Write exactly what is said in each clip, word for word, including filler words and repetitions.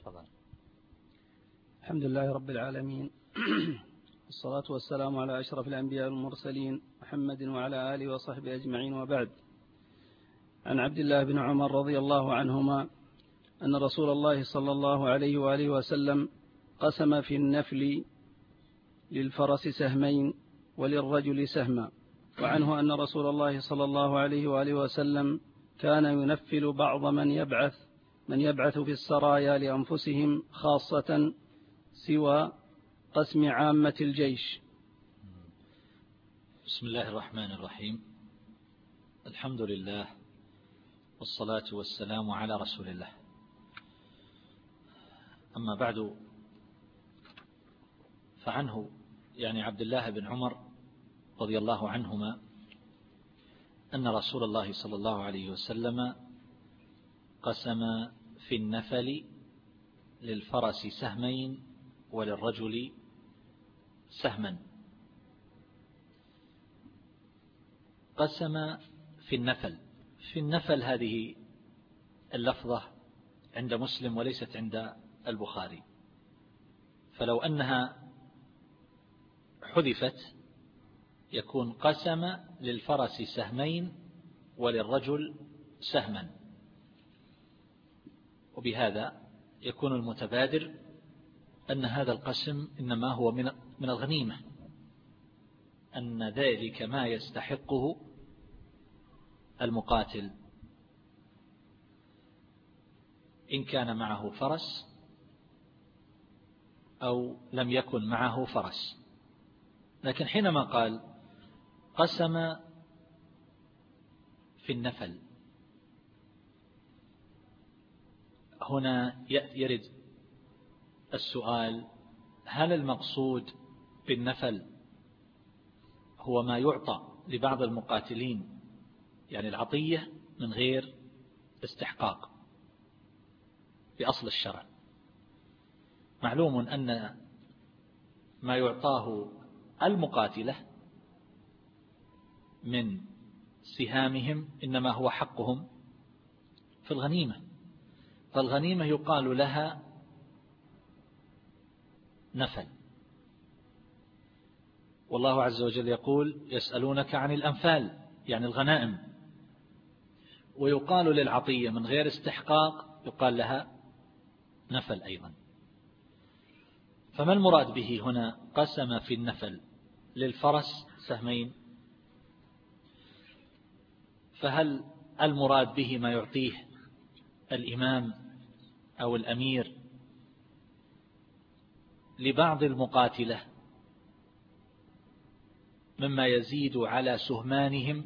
طبعا. الحمد لله رب العالمين، والصلاة والسلام على أشرف الأنبياء والمرسلين محمد وعلى آله وصحبه أجمعين، وبعد. عن عبد الله بن عمر رضي الله عنهما أن رسول الله صلى الله عليه وآله وسلم قسم في النفل للفرس سهمين وللرجل سهما. وعنه أن رسول الله صلى الله عليه وآله وسلم كان ينفل بعض من يبعث من يبعث في السرايا لأنفسهم خاصة سوى قسم عامة الجيش. بسم الله الرحمن الرحيم. الحمد لله والصلاة والسلام على رسول الله. أما بعد، فعنه يعني عبد الله بن عمر رضي الله عنهما أن رسول الله صلى الله عليه وسلم قسم في النفل للفرس سهمين وللرجل سهما. قسم في النفل. في النفل هذه اللفظة عند مسلم وليست عند البخاري، فلو أنها حذفت يكون قسم للفرس سهمين وللرجل سهما، وبهذا يكون المتبادر أن هذا القسم إنما هو من من الغنيمة، أن ذلك ما يستحقه المقاتل إن كان معه فرس أو لم يكن معه فرس. لكن حينما قال قسم في النفل، هنا يرد السؤال: هل المقصود بالنفل هو ما يعطى لبعض المقاتلين، يعني العطية من غير استحقاق بأصل الشرع؟ معلوم أن ما يعطاه المقاتلة من سهامهم إنما هو حقهم في الغنيمة، فالغنيمة يقال لها نفل. والله عز وجل يقول: يسألونك عن الأنفال، يعني الغنائم. ويقال للعطية من غير استحقاق يقال لها نفل أيضا. فما المراد به هنا قسم في النفل للفرس سهمين؟ فهل المراد به ما يعطيه الإمام أو الأمير لبعض المقاتلة مما يزيد على سهمانهم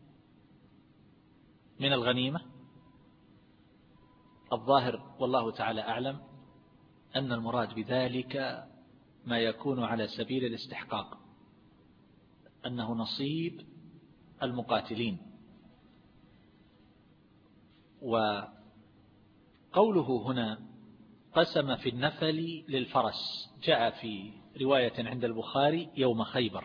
من الغنيمة؟ الظاهر والله تعالى أعلم أن المراد بذلك ما يكون على سبيل الاستحقاق، أنه نصيب المقاتلين. وقوله هنا قسم في النفل للفرس جاء في رواية عند البخاري يوم خيبر،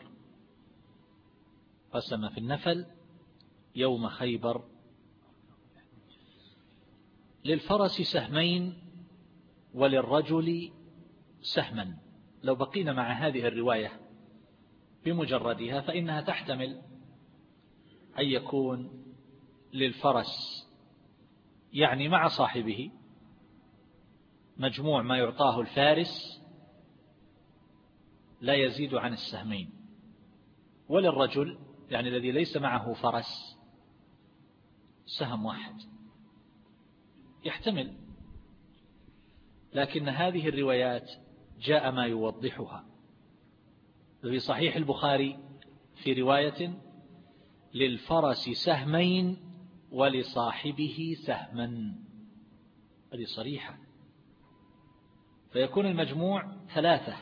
قسم في النفل يوم خيبر للفرس سهمين وللرجل سهما. لو بقينا مع هذه الرواية بمجردها فإنها تحتمل أن يكون للفرس يعني مع صاحبه مجموع ما يعطاه الفارس لا يزيد عن السهمين، وللرجل يعني الذي ليس معه فرس سهم واحد، يحتمل. لكن هذه الروايات جاء ما يوضحها. في صحيح البخاري في رواية للفرس سهمين ولصاحبه سهما، هذه صريحة، فيكون المجموع ثلاثة: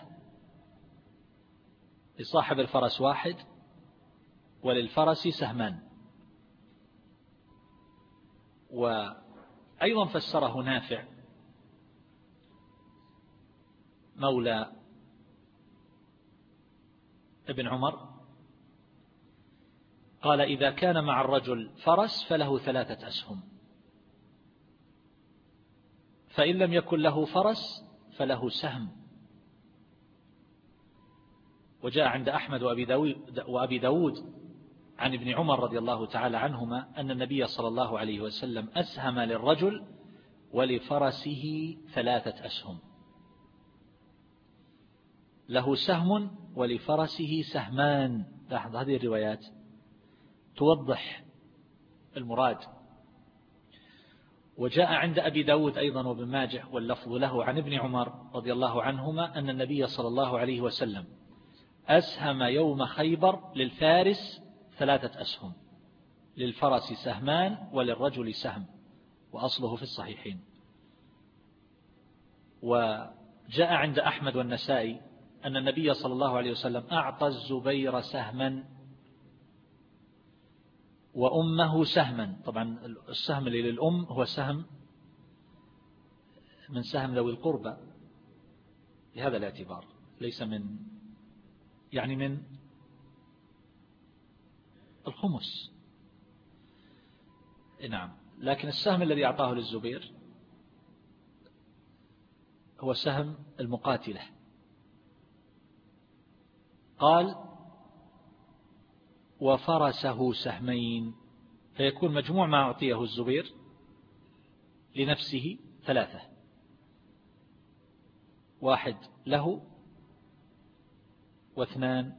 لصاحب الفرس واحد وللفرس سهمان. وأيضا فسره نافع مولى ابن عمر، قال: إذا كان مع الرجل فرس فله ثلاثة أسهم، فإن لم يكن له فرس فله سهم. وجاء عند أحمد وأبي داود, وأبي داود عن ابن عمر رضي الله تعالى عنهما أن النبي صلى الله عليه وسلم أسهم للرجل ولفرسه ثلاثة أسهم، له سهم ولفرسه سهمان. لاحظ هذه الروايات توضح المراد. وجاء عند أبي داود أيضا وابن ماجه واللفظ له عن ابن عمر رضي الله عنهما أن النبي صلى الله عليه وسلم أسهم يوم خيبر للفارس ثلاثة أسهم، للفرس سهمان وللرجل سهم، وأصله في الصحيحين. وجاء عند أحمد والنسائي أن النبي صلى الله عليه وسلم أعطى الزبير سهما وأمه سهما. طبعا السهم اللي للأم هو سهم من سهم ذوي القربى لهذا الاعتبار، ليس من يعني من الخمس. نعم، لكن السهم الذي أعطاه للزبير هو سهم المقاتلة. قال وفرسه سهمين، فيكون مجموع ما أعطيه الزبير لنفسه ثلاثة، واحد له واثنان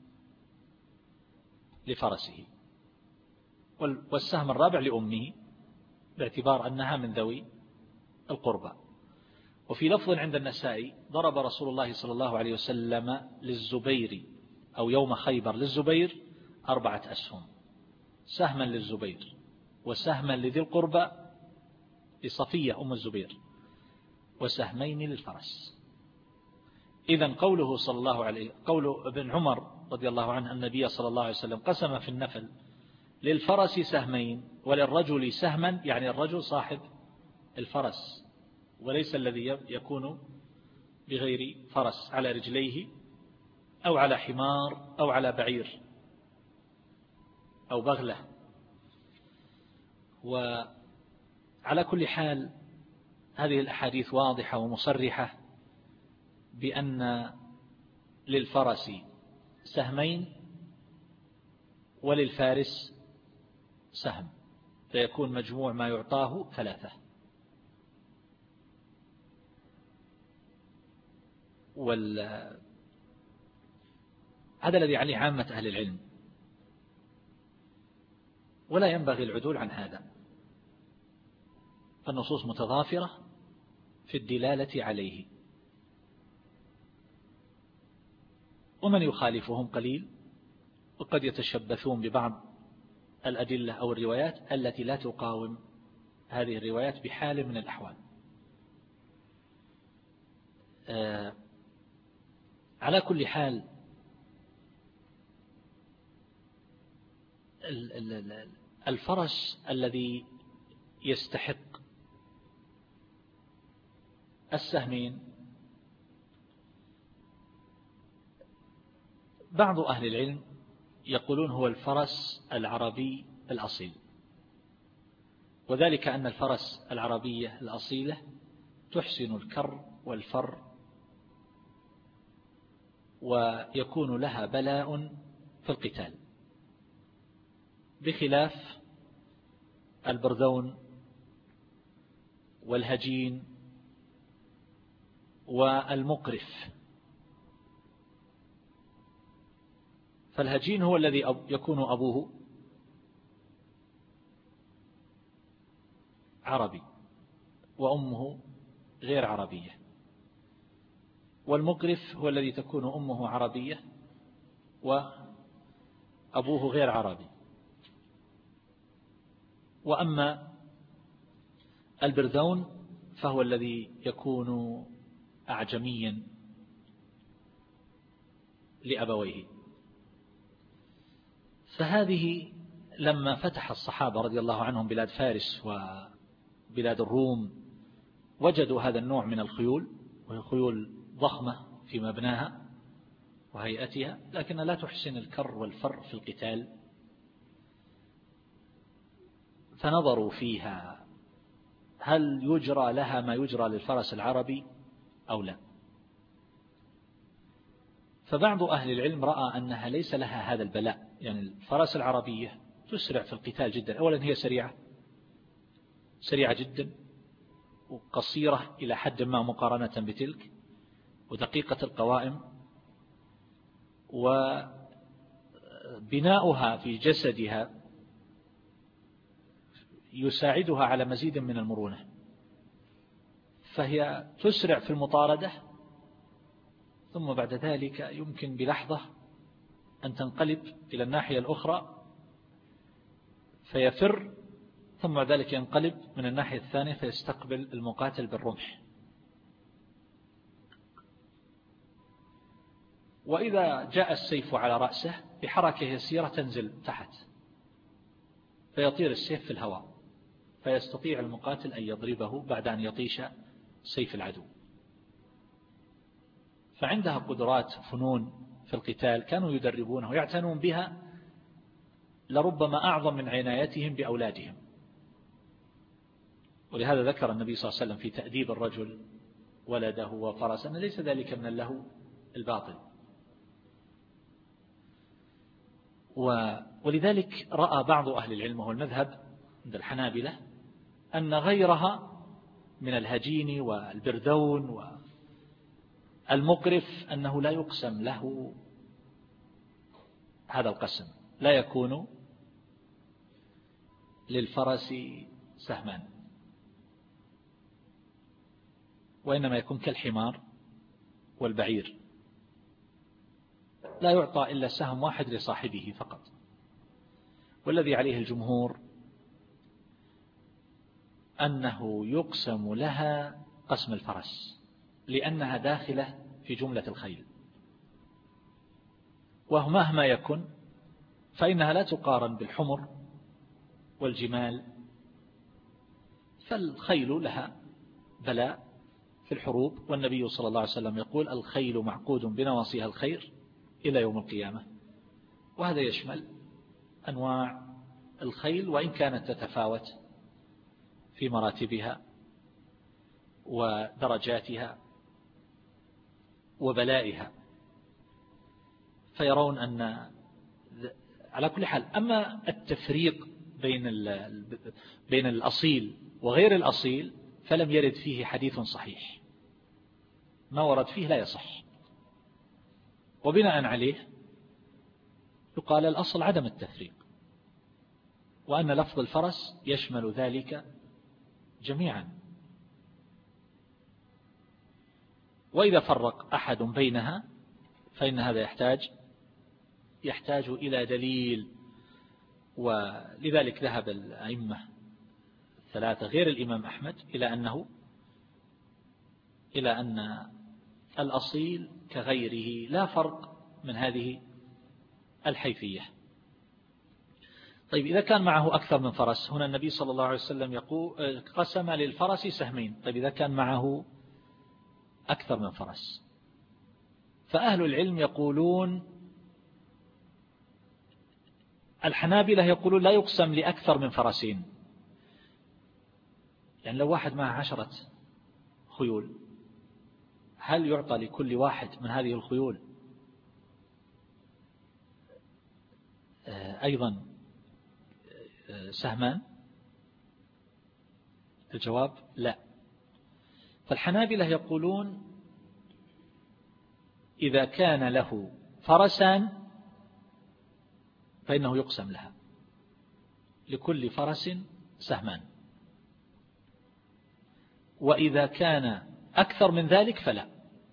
لفرسه، والسهم الرابع لأمه باعتبار أنها من ذوي القربى. وفي لفظ عند النسائي ضرب رسول الله صلى الله عليه وسلم للزبير أو يوم خيبر للزبير أربعة أسهم، سهما للزبير وسهما لذي القربى لصفية أم الزبير وسهمين للفرس. إذن قوله صلى الله عليه قول ابن عمر رضي الله عنه أن النبي صلى الله عليه وسلم قسم في النفل للفرس سهمين وللرجل سهما، يعني الرجل صاحب الفرس وليس الذي يكون بغير فرس على رجليه أو على حمار أو على بعير أو بغلة. وعلى كل حال هذه الأحاديث واضحة ومصرحة بأن للفرس سهمين وللفارس سهم، فيكون مجموع ما يعطاه ثلاثة. وال هذا الذي عليه عامة أهل العلم، ولا ينبغي العدول عن هذا، فالنصوص متضافرة في الدلالة عليه، ومن يخالفهم قليل، وقد يتشبثون ببعض الأدلة أو الروايات التي لا تقاوم هذه الروايات بحال من الأحوال. آه على كل حال الفرس الذي يستحق السهمين بعض أهل العلم يقولون هو الفرس العربي الأصيل، وذلك أن الفرس العربية الأصيلة تحسن الكر والفر ويكون لها بلاء في القتال، بخلاف البرذون والهجين والمقرف. فالهجين هو الذي يكون أبوه عربي وأمه غير عربية، والمقرف هو الذي تكون أمه عربية وأبوه غير عربي. وأما البرذون فهو الذي يكون أعجميا لأبويه. فهذه لما فتح الصحابة رضي الله عنهم بلاد فارس وبلاد الروم وجدوا هذا النوع من الخيول، وهي خيول ضخمة في مبناها وهيئتها، لكن لا تحسن الكر والفر في القتال، فنظروا فيها هل يجرى لها ما يجرى للفرس العربي أو لا؟ فبعض أهل العلم رأى أنها ليس لها هذا البلاء، يعني الفرس العربية تسرع في القتال جدا. أولا هي سريعة سريعة جدا وقصيرة إلى حد ما مقارنة بتلك، ودقيقة القوائم، وبناؤها في جسدها يساعدها على مزيد من المرونة، فهي تسرع في المطاردة، ثم بعد ذلك يمكن بلحظة أن تنقلب إلى الناحية الأخرى فيفر، ثم بعد ذلك ينقلب من الناحية الثانية فيستقبل المقاتل بالرمح. وإذا جاء السيف على رأسه بحركة يسيرة تنزل تحت فيطير السيف في الهواء، فيستطيع المقاتل أن يضربه بعد أن يطيش سيف العدو. فعندها قدرات فنون في القتال كانوا يدربونه ويعتنون بها لربما أعظم من عنايتهم بأولادهم. ولهذا ذكر النبي صلى الله عليه وسلم في تأديب الرجل ولده وفرسه أن ليس ذلك من اللهو الباطل. ولذلك رأى بعض أهل العلم وهو المذهب عند الحنابلة أن غيرها من الهجين والبردون والمقرف أنه لا يقسم له هذا القسم، لا يكون للفرس سهمان، وإنما يكون كالحمار والبعير، لا يعطى إلا سهم واحد لصاحبه فقط. والذي عليه الجمهور أنه يقسم لها قسم الفرس لأنها داخلة في جملة الخيل، ومهما يكن فإنها لا تقارن بالحمر والجمال، فالخيل لها بلاء في الحروب، والنبي صلى الله عليه وسلم يقول الخيل معقود بنواصيها الخير إلى يوم القيامة. وهذا يشمل أنواع الخيل وإن كانت تتفاوت في مراتبها ودرجاتها وبلائها، فيرون أن على كل حال. أما التفريق بين بين الأصيل وغير الأصيل فلم يرد فيه حديث صحيح، ما ورد فيه لا يصح، وبناء عليه يقال الأصل عدم التفريق، وأن لفظ الفرس يشمل ذلك جميعا. وإذا فرق أحد بينها فإن هذا يحتاج يحتاج إلى دليل. ولذلك ذهب الأئمة الثلاثة غير الإمام أحمد إلى أنه إلى أن الأصيل كغيره لا فرق من هذه الحيثية. طيب إذا كان معه أكثر من فرس، هنا النبي صلى الله عليه وسلم يقول قسم للفرس سهمين. طيب إذا كان معه أكثر من فرس، فأهل العلم يقولون الحنابلة يقولون لا يقسم لأكثر من فرسين. يعني لو واحد معه عشرة خيول، هل يعطى لكل واحد من هذه الخيول أيضا سهمان؟ الجواب لا. فالحنابلة يقولون إذا كان له فرسان فإنه يقسم لها لكل فرس سهمان، وإذا كان أكثر من ذلك فلا.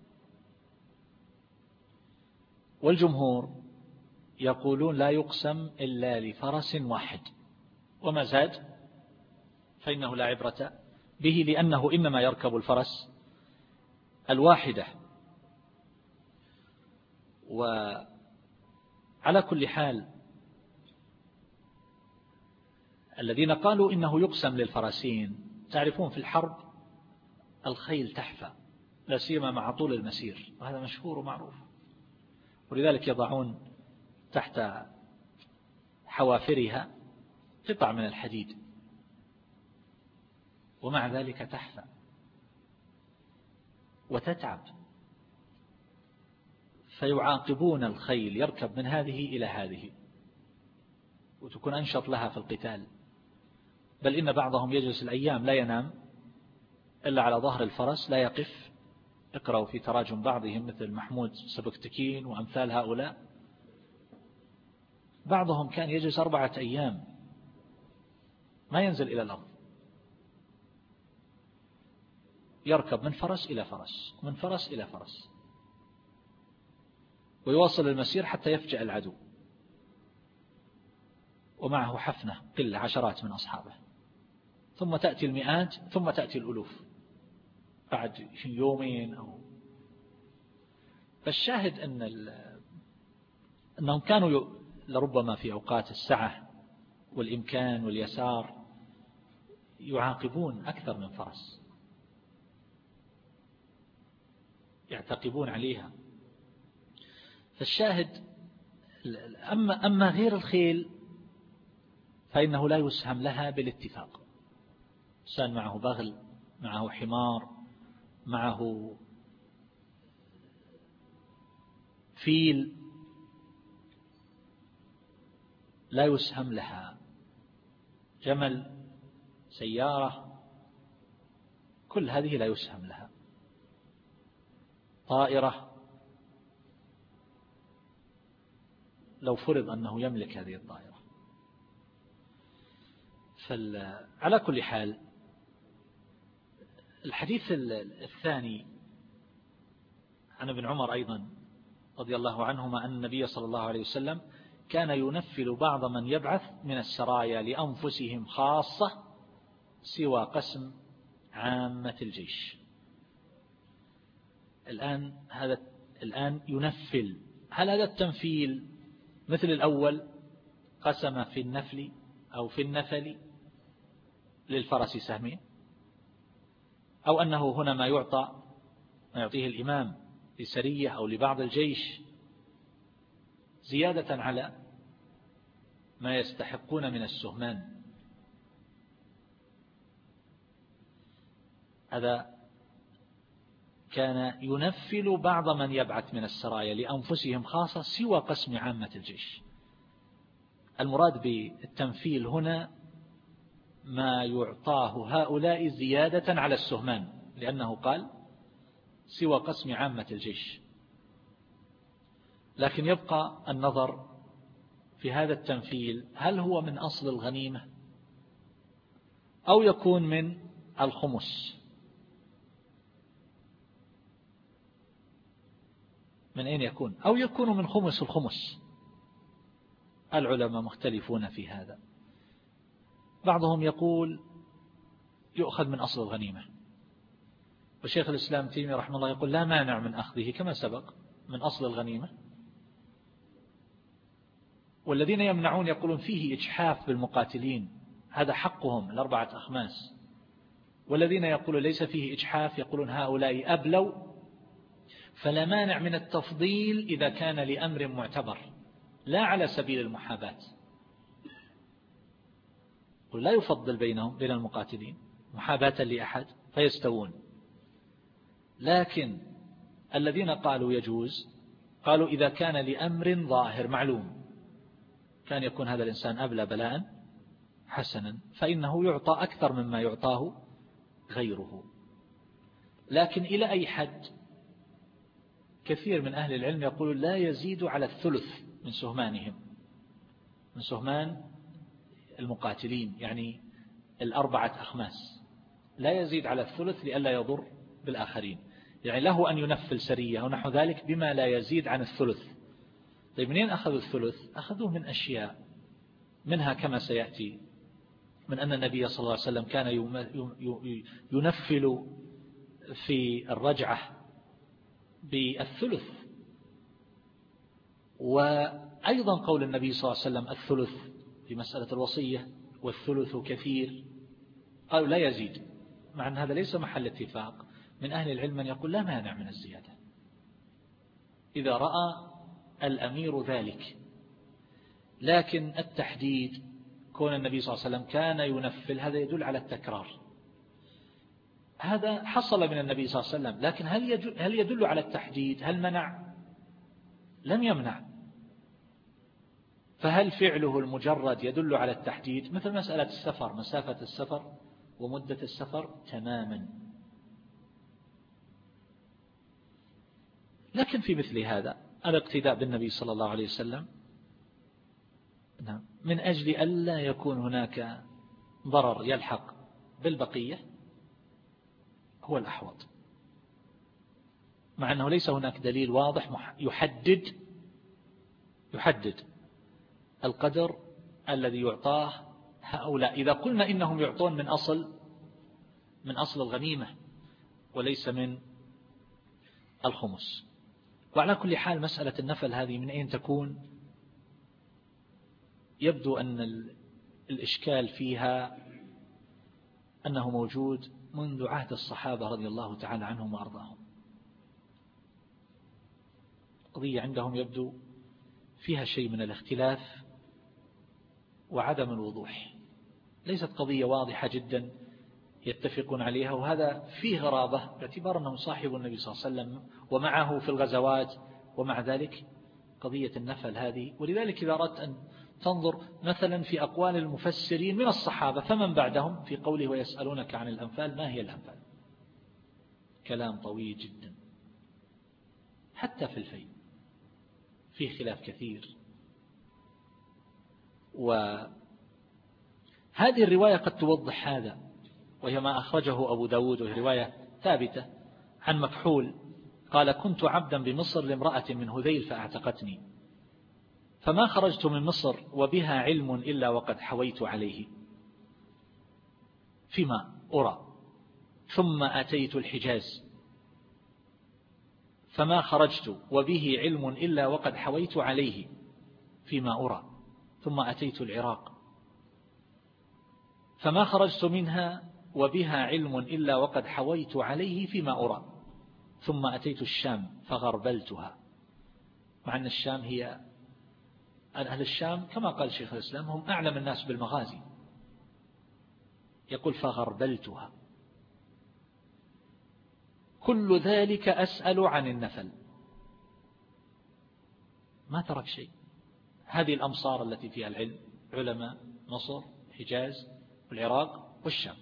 والجمهور يقولون لا يقسم إلا لفرس واحد، وما زاد فإنه لا عبرة به، لأنه إنما يركب الفرس الواحدة. وعلى كل حال الذين قالوا إنه يقسم للفرسين، تعرفون في الحرب الخيل تحفى لا سيما مع طول المسير، وهذا مشهور ومعروف، ولذلك يضعون تحت حوافرها قطع من الحديد ومع ذلك تحفى وتتعب، فيعاقبون الخيل يركب من هذه إلى هذه وتكون أنشط لها في القتال. بل إن بعضهم يجلس الأيام لا ينام إلا على ظهر الفرس لا يقف. اقرأوا في تراجم بعضهم مثل محمود سبكتكين وأمثال هؤلاء، بعضهم كان يجلس أربعة أيام ما ينزل إلى الأرض، يركب من فرس إلى فرس من فرس إلى فرس ويواصل المسير حتى يفجأ العدو، ومعه حفنة قلة عشرات من أصحابه، ثم تأتي المئات ثم تأتي الألوف بعد يومين أو. فالشاهد أن أنهم كانوا لربما في أوقات السعة والإمكان واليسار يعاقبون أكثر من فرس، يعتقبون عليها. فالشاهد أما, أما غير الخيل فإنه لا يسهم لها بالاتفاق. إنسان معه بغل، معه حمار، معه فيل، لا يسهم لها. جمل، سيارة، كل هذه لا يسهم لها. طائرة، لو فرض أنه يملك هذه الطائرة. فعلى كل حال الحديث الثاني عن ابن عمر أيضا رضي الله عنهما أن النبي صلى الله عليه وسلم كان ينفل بعض من يبعث من السرايا لأنفسهم خاصة سوى قسم عامة الجيش. الآن هذا الآن ينفل. هل هذا التنفيل مثل الأول قسم في النفل أو في النفل للفرس سهمين، أو أنه هنا ما يعطى ما يعطيه الإمام لسرية أو لبعض الجيش زيادة على ما يستحقون من السهمان؟ هذا كان ينفل بعض من يبعث من السرايا لأنفسهم خاصة سوى قسم عامة الجيش. المراد بالتنفيل هنا ما يعطاه هؤلاء زيادة على السهمان، لأنه قال سوى قسم عامة الجيش. لكن يبقى النظر في هذا التنفيل، هل هو من أصل الغنيمة أو يكون من الخمس؟ من أين يكون؟ أو يكون من خمس الخمس. العلماء مختلفون في هذا. بعضهم يقول يؤخذ من أصل الغنيمة، وشيخ الإسلام تيمية رحمه الله يقول لا مانع من أخذه كما سبق من أصل الغنيمة. والذين يمنعون يقولون فيه إجحاف بالمقاتلين، هذا حقهم الأربعة أخماس. والذين يقولون ليس فيه إجحاف يقولون هؤلاء أبلوا، فلا مانع من التفضيل إذا كان لأمر معتبر لا على سبيل المحاباة. لا يفضل بينهم بين المقاتلين محاباة لأحد فيستوون. لكن الذين قالوا يجوز قالوا إذا كان لأمر ظاهر معلوم، كان يكون هذا الإنسان أبلى بلاء حسنا فإنه يعطى أكثر مما يعطاه غيره. لكن إلى أي حد؟ كثير من أهل العلم يقول لا يزيد على الثلث من سهمانهم، من سهمان المقاتلين، يعني الأربعة أخماس، لا يزيد على الثلث لئلا يضر بالآخرين. يعني له أن ينفل سرية ونحو ذلك بما لا يزيد عن الثلث. طيب منين أخذوا الثلث؟ أخذوه من أشياء، منها كما سيأتي من أن النبي صلى الله عليه وسلم كان ينفل في الرجعة بالثلث، وأيضا قول النبي صلى الله عليه وسلم الثلث في مسألة الوصية والثلث كثير، قالوا لا يزيد، مع أن هذا ليس محل اتفاق. من أهل العلم من يقول لا مانع من الزيادة إذا رأى الأمير ذلك. لكن التحديد كون النبي صلى الله عليه وسلم كان ينفل هذا يدل على التكرار، هذا حصل من النبي صلى الله عليه وسلم، لكن هل هل يدل على التحديد؟ هل منع؟ لم يمنع. فهل فعله المجرد يدل على التحديد؟ مثل مسألة السفر، مسافة السفر ومدة السفر تماما. لكن في مثل هذا الاقتداء بالنبي صلى الله عليه وسلم من أجل ألا يكون هناك ضرر يلحق بالبقية هو الأحوط، مع أنه ليس هناك دليل واضح يحدد يحدد القدر الذي يعطاه هؤلاء. إذا قلنا إنهم يعطون من أصل من أصل الغنيمة وليس من الخمس. وعلى كل حال مسألة النفل هذه من أين تكون؟ يبدو أن الإشكال فيها أنه موجود منذ عهد الصحابة رضي الله تعالى عنهم وأرضاهم. قضية عندهم يبدو فيها شيء من الاختلاف وعدم الوضوح، ليست قضية واضحة جدا يتفقون عليها، وهذا فيه غرابة باعتبار أنهم صاحب النبي صلى الله عليه وسلم ومعه في الغزوات، ومع ذلك قضية النفل هذه. ولذلك إذا أردت أن تنظر مثلا في أقوال المفسرين من الصحابة فمن بعدهم في قوله ويسألونك عن الأنفال، ما هي الأنفال؟ كلام طويل جدا. حتى في الفيء فيه خلاف كثير. وهذه الرواية قد توضح هذا، وهي ما أخرجه أبو داود، وهي رواية ثابتة عن مكحول قال كنت عبدا بمصر لامرأة من هذيل فاعتقتني، فما خرجت من مصر وبها علم إلا وقد حويت عليه فيما أرى، ثم أتيت الحجاز فما خرجت وبه علم إلا وقد حويت عليه فيما أرى، ثم أتيت العراق فما خرجت منها وبها علم إلا وقد حويت عليه فيما أرى، ثم أتيت الشام فغربلتها. مع أن الشام هي أهل الشام كما قال شيخ الإسلام هم أعلم الناس بالمغازي، يقول فغربلتها. كل ذلك أسأل عن النفل، ما ترك شيء. هذه الأمصار التي فيها العلم، علماء مصر، حجاز، والعراق والشام.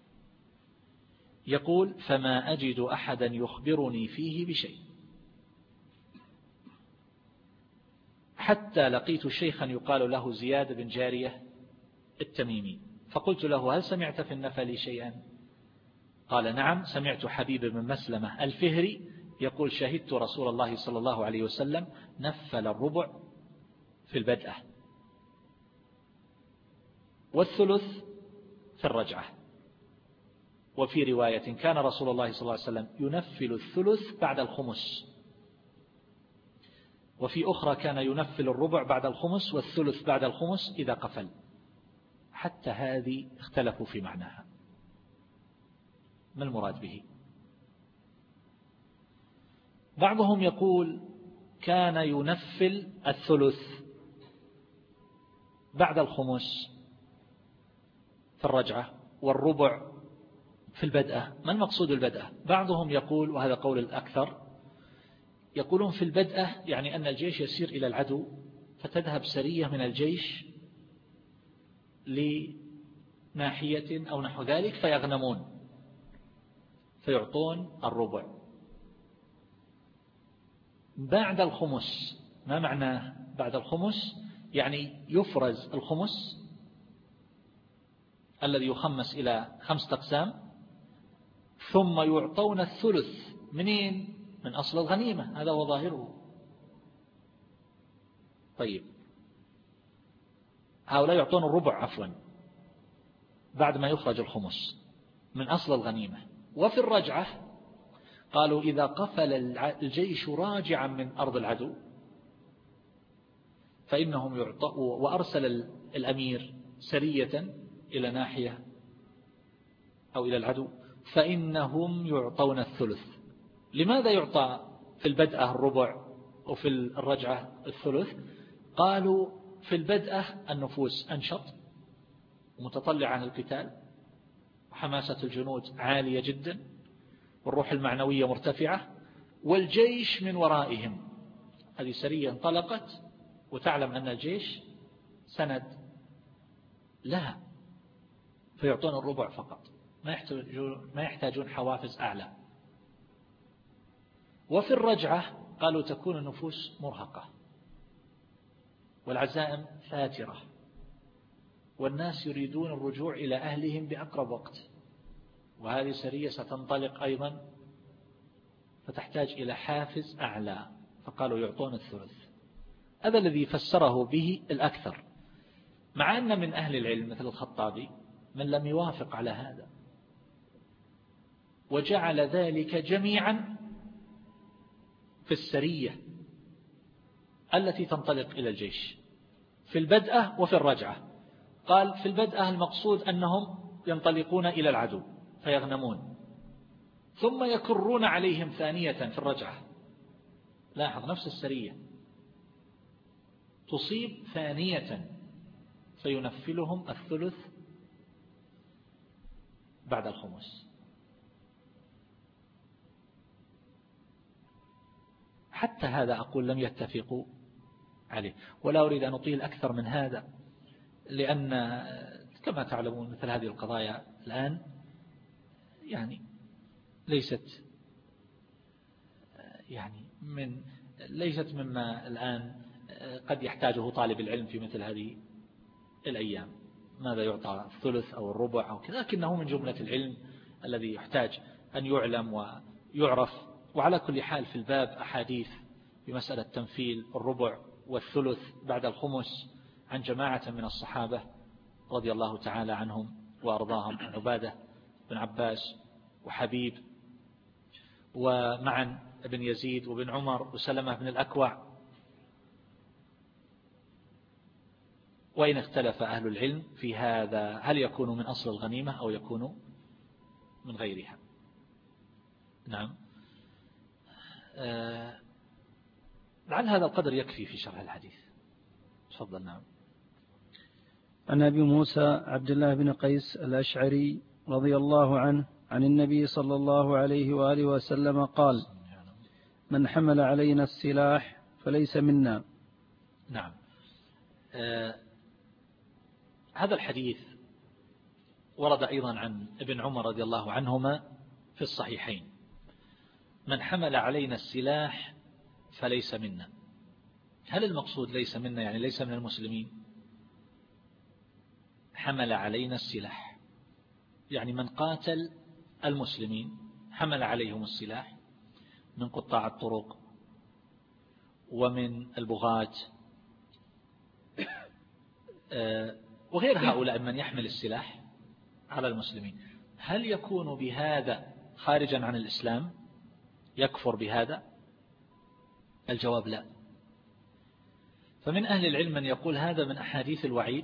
يقول فما أجد أحدا يخبرني فيه بشيء، حتى لقيت شيخا يقال له زياد بن جارية التميمي، فقلت له هل سمعت في النفل شيئا؟ قال نعم، سمعت حبيب بن مسلمة الفهري يقول شهدت رسول الله صلى الله عليه وسلم نفل الربع في البدءة والثلث في الرجعة، وفي رواية كان رسول الله صلى الله عليه وسلم ينفل الثلث بعد الخمس، وفي أخرى كان ينفل الربع بعد الخمس والثلث بعد الخمس إذا قفل. حتى هذه اختلفوا في معناها، ما المراد به؟ بعضهم يقول كان ينفل الثلث بعد الخمس في الرجعة والربع في البدءة. ما المقصود البدءة؟ بعضهم يقول، وهذا قول الأكثر، يقولون في البدءة يعني أن الجيش يسير إلى العدو فتذهب سرية من الجيش لناحية أو نحو ذلك فيغنمون فيعطون الربع. بعد الخمس ما معناه بعد الخمس؟ يعني يفرز الخمس الذي يخمس إلى خمسة أقسام، ثم يعطون الثلث منين؟ من أصل الغنيمة، هذا هو ظاهره. طيب هؤلاء يعطون الربع عفوا بعد ما يخرج الخمس من أصل الغنيمة. وفي الرجعة قالوا إذا قفل الجيش راجعا من أرض العدو فإنهم يعطوا، وأرسل الأمير سرية إلى ناحية أو إلى العدو فإنهم يعطون الثلث. لماذا يعطى في البدءة الربع وفي الرجعة الثلث؟ قالوا في البدءة النفوس أنشط ومتطلعة عن القتال حماسة الجنود عالية جدا والروح المعنوية مرتفعة، والجيش من ورائهم. هذه سرية انطلقت وتعلم أن الجيش سند لها، فيعطون الربع فقط، ما يحتاجون, ما يحتاجون حوافز أعلى. وفي الرجعة قالوا تكون النفوس مرهقة والعزائم فاترة والناس يريدون الرجوع إلى أهلهم بأقرب وقت، وهذه سرية ستنطلق أيضا فتحتاج إلى حافز أعلى، فقالوا يعطون الثلث. هذا الذي فسره به الأكثر، مع أن من أهل العلم مثل الخطابي من لم يوافق على هذا وجعل ذلك جميعا في السرية التي تنطلق إلى الجيش في البدءة وفي الرجعة. قال في البدءة المقصود أنهم ينطلقون إلى العدو فيغنمون، ثم يكرون عليهم ثانية في الرجعة. لاحظ نفس السرية تصيب ثانية فينفلهم الثلث بعد الخمس. حتى هذا أقول لم يتفقوا عليه، ولا أريد أن أطيل أكثر من هذا، لأن كما تعلمون مثل هذه القضايا الآن يعني ليست يعني من ليست مما الآن قد يحتاجه طالب العلم في مثل هذه الأيام، ماذا يعطى الثلث أو الربع أو كذا، لكنه من جملة العلم الذي يحتاج أن يعلم ويعرف. وعلى كل حال في الباب أحاديث بمسألة تنفيل الربع والثلث بعد الخمس عن جماعة من الصحابة رضي الله تعالى عنهم وأرضاهم، عبادة بن عباس وحبيب ومعا ابن يزيد وابن عمر وسلمة بن الأكوع. وإن اختلف أهل العلم في هذا هل يكون من أصل الغنيمة أو يكون من غيرها. نعم. آه لعل هذا القدر يكفي في شرح الحديث. تفضل. نعم. عن أبي موسى عبد الله بن قيس الأشعري رضي الله عنه عن النبي صلى الله عليه وآله وسلم قال: من حمل علينا السلاح فليس منا. نعم. آه هذا الحديث ورد أيضا عن ابن عمر رضي الله عنهما في الصحيحين: من حمل علينا السلاح فليس منا. هل المقصود ليس منا يعني ليس من المسلمين؟ حمل علينا السلاح يعني من قاتل المسلمين حمل عليهم السلاح من قطاع الطرق ومن البغاة وغير هؤلاء من يحمل السلاح على المسلمين. هل يكون بهذا خارجا عن الإسلام؟ يكفر بهذا؟ الجواب لا. فمن أهل العلم من يقول هذا من أحاديث الوعيد،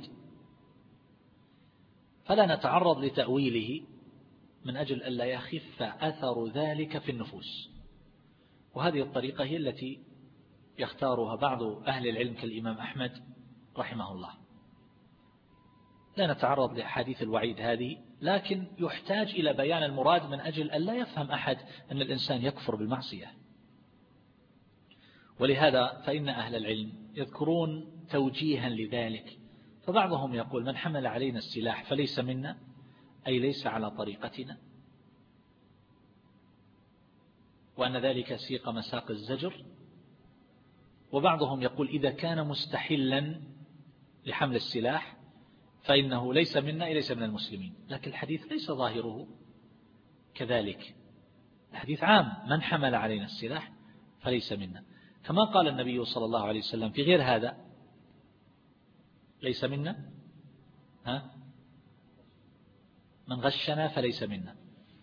فلا نتعرض لتأويله من أجل ألا يخف أثر ذلك في النفوس. وهذه الطريقة هي التي يختارها بعض أهل العلم كالإمام أحمد رحمه الله. لا نتعرض لأحاديث الوعيد هذه، لكن يحتاج إلى بيان المراد من أجل ألا يفهم أحد أن الإنسان يكفر بالمعصية. ولهذا فإن أهل العلم يذكرون توجيها لذلك، فبعضهم يقول من حمل علينا السلاح فليس منا، أي ليس على طريقتنا، وأن ذلك سيق مساق الزجر. وبعضهم يقول إذا كان مستحلا لحمل السلاح فإنه ليس منا أي ليس من المسلمين. لكن الحديث ليس ظاهره كذلك، الحديث عام: من حمل علينا السلاح فليس منا، كما قال النبي صلى الله عليه وسلم في غير هذا: ليس منا ها من غشنا فليس منا.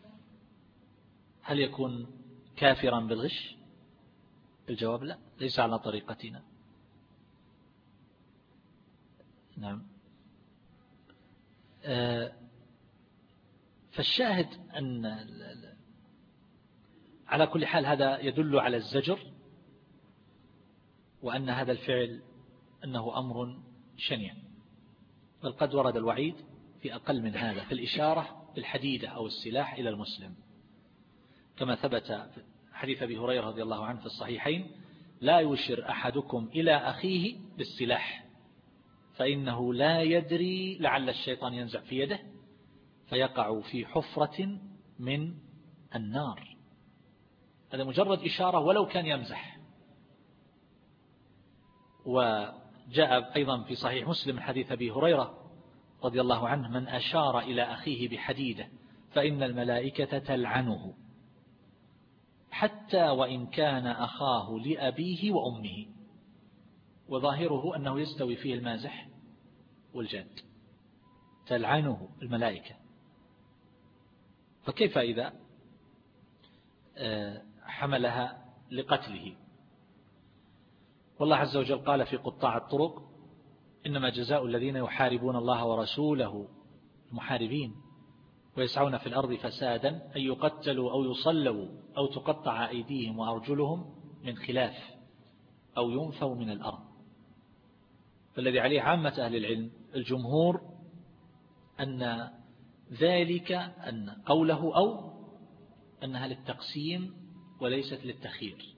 هل يكون كافرا بالغش؟ الجواب لا، ليس على طريقتنا. نعم. فالشاهد أن على كل حال هذا يدل على الزجر، وأن هذا الفعل أنه أمر شنيع، بل قد ورد الوعيد في أقل من هذا في الإشارة الحديدة أو السلاح إلى المسلم، كما ثبت في حديث أبي هريرة رضي الله عنه في الصحيحين: لا يشر أحدكم إلى أخيه بالسلاح فإنه لا يدري لعل الشيطان ينزع في يده فيقع في حفرة من النار. هذا مجرد إشارة ولو كان يمزح. وجاء أيضا في صحيح مسلم من حديث أبي هريرة رضي الله عنه: من أشار إلى أخيه بحديدة فإن الملائكة تلعنه حتى وإن كان أخاه لأبيه وأمه. وظاهره أنه يستوي فيه المازح والجاد، تلعنه الملائكة. فكيف إذا حملها لقتله؟ والله عز وجل قال في قطاع الطرق: إنما جزاء الذين يحاربون الله ورسوله المحاربين ويسعون في الأرض فسادا أن يقتلوا أو يصلوا أو تقطع أيديهم وأرجلهم من خلاف أو ينفوا من الأرض. فالذي عليه عامة أهل العلم الجمهور أن ذلك أن قوله أو أنها للتقسيم وليست للتخيير،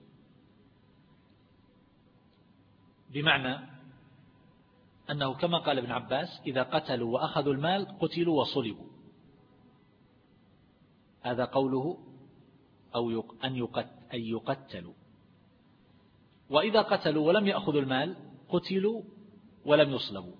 بمعنى أنه كما قال ابن عباس: إذا قتلوا وأخذوا المال قتلوا وصلبوا. هذا قوله أو أن يقتلوا. وإذا قتلوا ولم يأخذوا المال قتلوا ولم يصلبوا.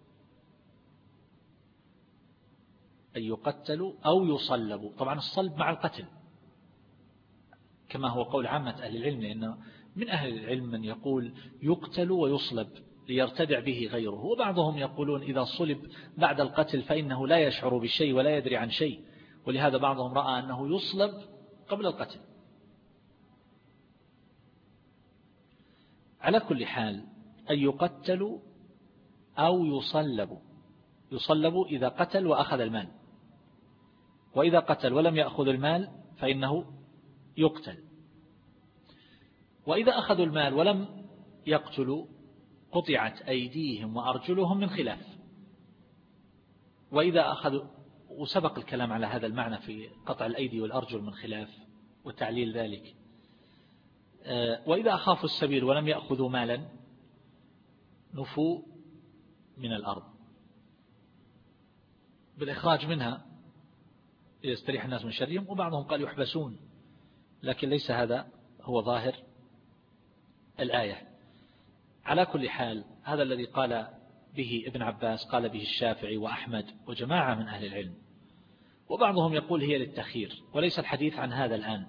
أن يقتلوا أو يصلبوا. طبعا الصلب مع القتل كما هو قول عامة أهل العلم، لأن من أهل العلم من يقول يقتل ويصلب ليرتدع به غيره، وبعضهم يقولون إذا صلب بعد القتل فإنه لا يشعر بشيء ولا يدري عن شيء، ولهذا بعضهم رأى أنه يصلب قبل القتل. على كل حال أن يقتلوا أو يصلبوا. يصلبوا إذا قتل وأخذ المال، وإذا قتل ولم يأخذ المال فإنه يقتل. وإذا أخذوا المال ولم يقتلوا قطعت أيديهم وأرجلهم من خلاف. وإذا أخذوا، وسبق الكلام على هذا المعنى في قطع الأيدي والأرجل من خلاف وتعليل ذلك. وإذا أخافوا السبيل ولم يأخذوا مالا نفوا من الأرض بالإخراج منها ليستريح الناس من شرهم، وبعضهم قال يحبسون، لكن ليس هذا هو ظاهر الآية. على كل حال هذا الذي قال به ابن عباس قال به الشافعي وأحمد وجماعة من أهل العلم، وبعضهم يقول هي للتخيير وليس الحديث عن هذا الآن،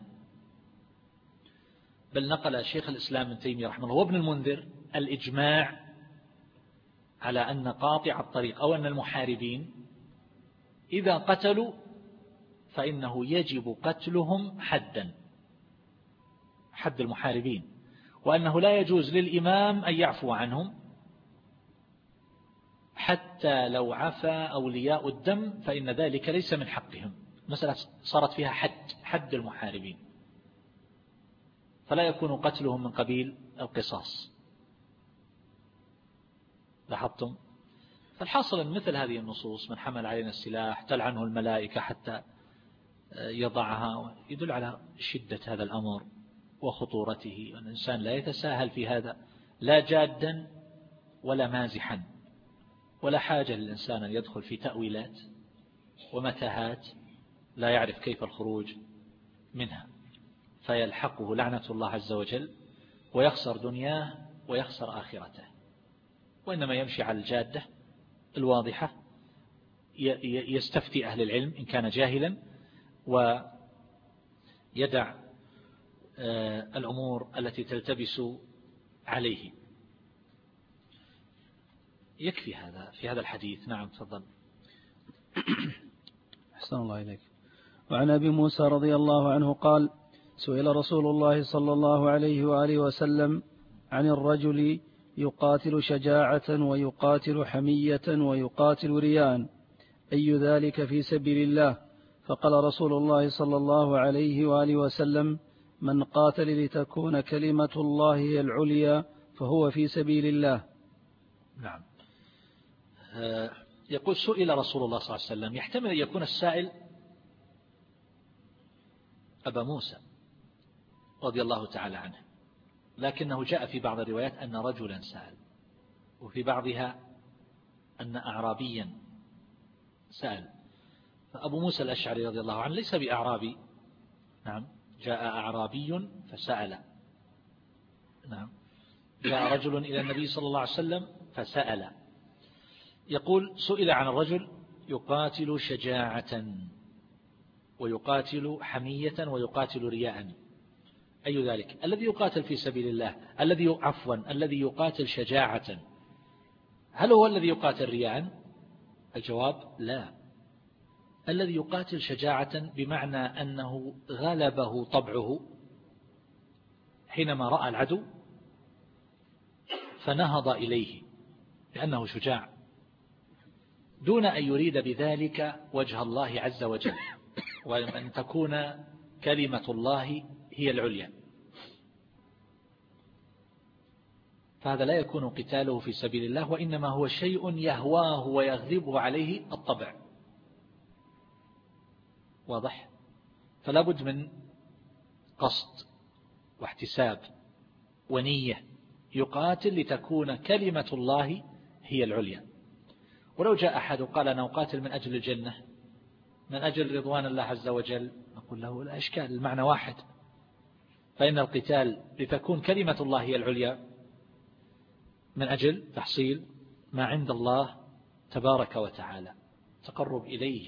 بل نقل شيخ الإسلام ابن تيمية رحمه الله وابن المنذر الإجماع على أن قاطع الطريق أو أن المحاربين إذا قتلوا فإنه يجب قتلهم حدا، حد المحاربين، وأنه لا يجوز للإمام أن يعفو عنهم حتى لو عفى أولياء الدم فإن ذلك ليس من حقهم. مسألة صارت فيها حد حد المحاربين، فلا يكون قتلهم من قبيل القصاص. لاحظتم؟ فالحاصل أن مثل هذه النصوص: من حمل علينا السلاح تلعنه الملائكة حتى يضعها، يدل على شدة هذا الأمر وخطورته، وأن الإنسان لا يتساهل في هذا، لا جادا ولا مازحا، ولا حاجة للإنسان أن يدخل في تأويلات ومتاهات لا يعرف كيف الخروج منها، فيلحقه لعنة الله عز وجل ويخسر دنياه ويخسر آخرته. وإنما يمشي على الجادة الواضحة، يستفتي أهل العلم إن كان جاهلا، ويدع الأمور التي تلتبس عليه. يكفي هذا في هذا الحديث. نعم تفضل. أحسن الله إليك. وعن أبي موسى رضي الله عنه قال: سئل رسول الله صلى الله عليه وآله وسلم عن الرجل يقاتل شجاعة ويقاتل حمية ويقاتل رياء، أي ذلك في سبيل الله؟ فقال رسول الله صلى الله عليه وآله وسلم: من قاتل لتكون كلمة الله هي العليا فهو في سبيل الله. نعم. يقول: سئل رسول الله صلى الله عليه وسلم. يحتمل أن يكون السائل أبا موسى رضي الله تعالى عنه، لكنه جاء في بعض الروايات أن رجلا سأل، وفي بعضها أن أعرابيا سأل. فأبو موسى الأشعري رضي الله عنه ليس بأعرابي، نعم، جاء أعرابي فسأل، نعم، جاء رجل إلى النبي صلى الله عليه وسلم فسأل. يقول: سئل عن الرجل يقاتل شجاعة ويقاتل حمية ويقاتل رياء، أي ذلك؟ الذي يقاتل في سبيل الله، الذي عفوا الذي يقاتل شجاعة، هل هو الذي يقاتل رياء؟ الجواب: لا. الذي يقاتل شجاعة بمعنى أنه غلبه طبعه حينما رأى العدو فنهض إليه لأنه شجاع، دون أن يريد بذلك وجه الله عز وجل، وأن تكون كلمة الله هي العليا، فهذا لا يكون قتاله في سبيل الله، وإنما هو شيء يهواه ويغلبه عليه الطبع. واضح؟ فلا بد من قصد واحتساب ونية، يقاتل لتكون كلمة الله هي العليا. ولو جاء أحد وقال: أنا أقاتل من أجل الجنة، من أجل رضوان الله عز وجل، نقول له: لا إشكال، المعنى واحد. فإن القتال لتكون كلمة الله هي العليا من أجل تحصيل ما عند الله تبارك وتعالى، تقرب إليه.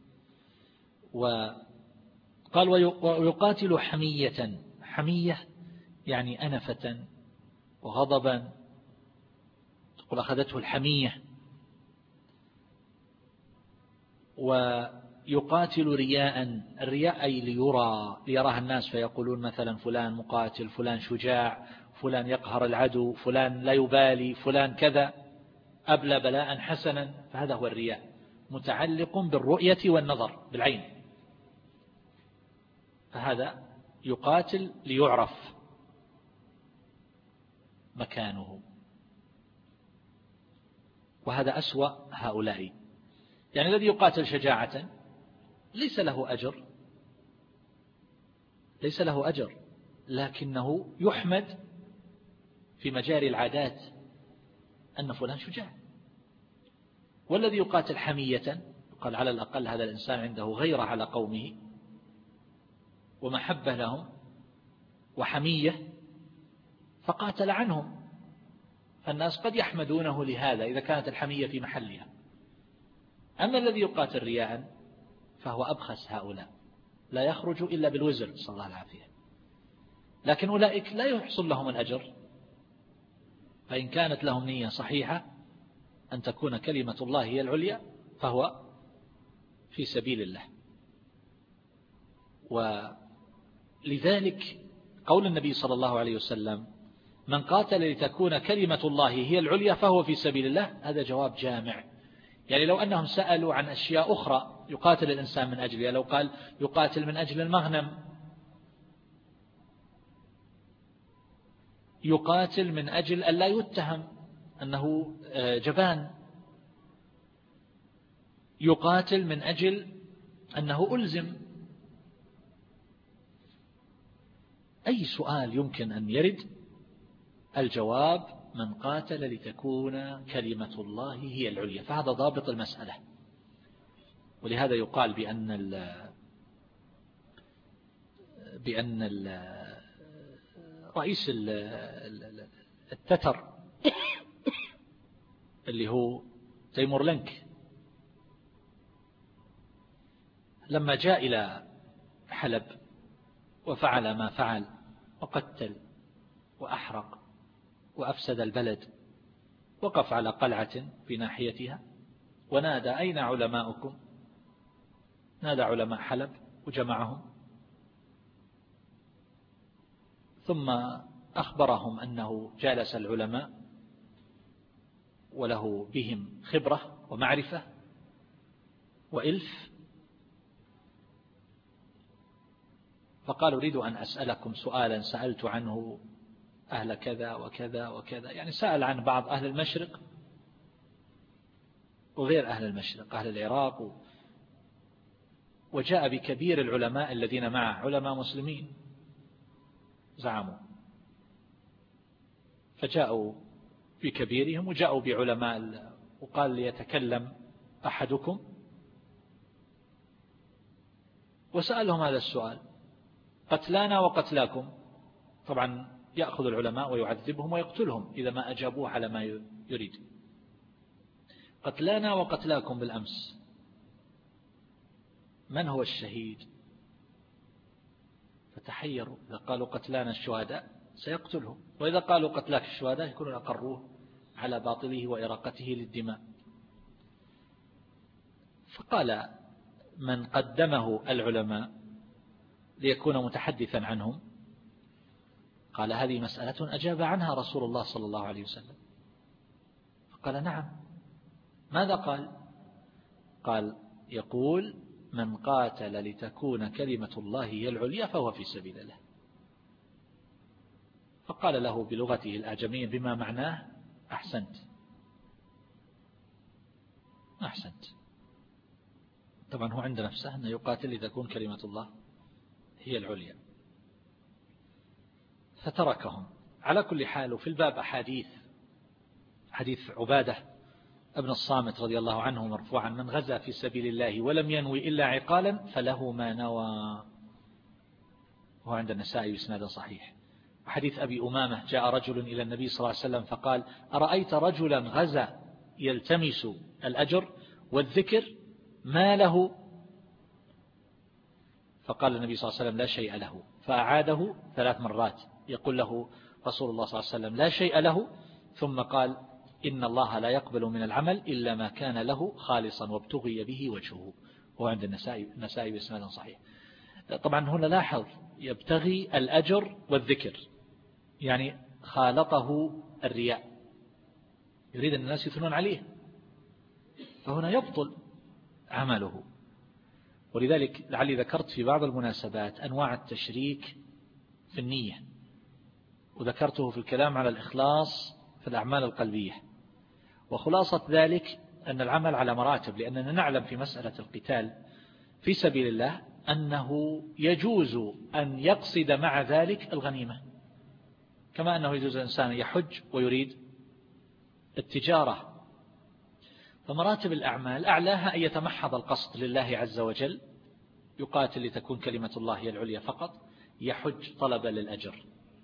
وقال: ويقاتل حمية، حمية يعني أنفة وغضبا، تقول أخذته الحمية. ويقاتل رياء، الرياء أي ليرى، ليراه الناس فيقولون مثلا فلان مقاتل، فلان شجاع، فلان يقهر العدو، فلان لا يبالي، فلان كذا، أبلى بلاء حسنا. فهذا هو الرياء، متعلق بالرؤية والنظر بالعين، فهذا يقاتل ليعرف مكانه، وهذا أسوأ هؤلاء. يعني الذي يقاتل شجاعة ليس له أجر، ليس له أجر، لكنه يحمد في مجاري العادات أن فلان شجاع. والذي يقاتل حمية قال على الأقل هذا الإنسان عنده غيرة على قومه ومحبة لهم وحمية فقاتل عنهم، فالناس قد يحمدونه لهذا إذا كانت الحمية في محلها. أما الذي يقاتل رياء فهو أبخس هؤلاء، لا يخرج إلا بالوزر، صلى الله العافية. لكن أولئك لا يحصل لهم الأجر، فإن كانت لهم نية صحيحة أن تكون كلمة الله هي العليا فهو في سبيل الله. ولذلك قول النبي صلى الله عليه وسلم: من قاتل لتكون كلمة الله هي العليا فهو في سبيل الله، هذا جواب جامع. يعني لو أنهم سألوا عن أشياء أخرى يقاتل الإنسان من أجلها، لو قال يقاتل من أجل المغنم، يقاتل من أجل أن لا يتهم أنه جبان، يقاتل من أجل أنه ألزم، أي سؤال يمكن أن يرد الجواب: من قاتل لتكون كلمة الله هي العليا. فهذا ضابط المسألة. ولهذا يقال بأن ال بأن ال رئيس التتر اللي هو تيمور لنك لما جاء إلى حلب وفعل ما فعل وقتل وأحرق وأفسد البلد، وقف على قلعة في ناحيتها ونادى: أين علماؤكم؟ نادى علماء حلب وجمعهم، ثم أخبرهم أنه جالس العلماء وله بهم خبرة ومعرفة وإلف، فقال: أريد أن أسألكم سؤالا سألت عنه أهل كذا وكذا وكذا. يعني سأل عن بعض أهل المشرق وغير أهل المشرق، أهل العراق. وجاء بكبير العلماء الذين معه، علماء مسلمين زعموا، فجاءوا بكبيرهم وجاءوا بعلماء، وقال ليتكلم أحدكم، وسألهم هذا السؤال: قتلانا وقتلاكم. طبعا يأخذ العلماء ويعذبهم ويقتلهم إذا ما أجابوه على ما يريد. قتلانا وقتلاكم بالأمس، من هو الشهيد؟ فتحيروا، إذا قالوا قتلانا الشهداء سيقتلهم، وإذا قالوا قتلاك الشهداء يكونون أقروه على باطله وإراقته للدماء. فقال من قدمه العلماء ليكون متحدثا عنهم، قال: هذه مسألة أجاب عنها رسول الله صلى الله عليه وسلم. فقال: نعم. ماذا قال؟ قال: يقول: من قاتل لتكون كلمة الله هي العليا فهو في سبيل الله. فقال له بلغته الأعجمية بما معناه: أحسنت أحسنت. طبعا هو عند نفسه أنه يقاتل لتكون كلمة الله هي العليا، فتركهم. على كل حال، وفي الباب أحاديث، حديث عبادة ابن الصامت رضي الله عنه مرفوعا: من غزا في سبيل الله ولم ينوي إلا عقالا فله ما نوى، وهو عند النسائي بإسناد صحيح. حديث أبي أمامة: جاء رجل إلى النبي صلى الله عليه وسلم فقال: أرأيت رجلا غزا يلتمس الأجر والذكر ما له؟ فقال النبي صلى الله عليه وسلم: لا شيء له. فأعاده ثلاث مرات يقول له رسول الله صلى الله عليه وسلم: لا شيء له. ثم قال: إن الله لا يقبل من العمل إلا ما كان له خالصا وابتغي به وجهه، وهو عند النسائي النسائي بإسناد صحيح. طبعا هنا لاحظ: يبتغي الأجر والذكر، يعني خالطه الرياء، يريد أن الناس يثنون عليه، فهنا يبطل عمله. ولذلك لعلي ذكرت في بعض المناسبات أنواع التشريك في النية، وذكرته في الكلام على الإخلاص في الأعمال القلبية. وخلاصة ذلك أن العمل على مراتب، لأننا نعلم في مسألة القتال في سبيل الله أنه يجوز أن يقصد مع ذلك الغنيمة، كما أنه يجوز الإنسان يحج ويريد التجارة. فمراتب الأعمال أعلاها أن يتمحض القصد لله عز وجل، يقاتل لتكون كلمة الله هي العليا فقط، يحج طلبا للأجر،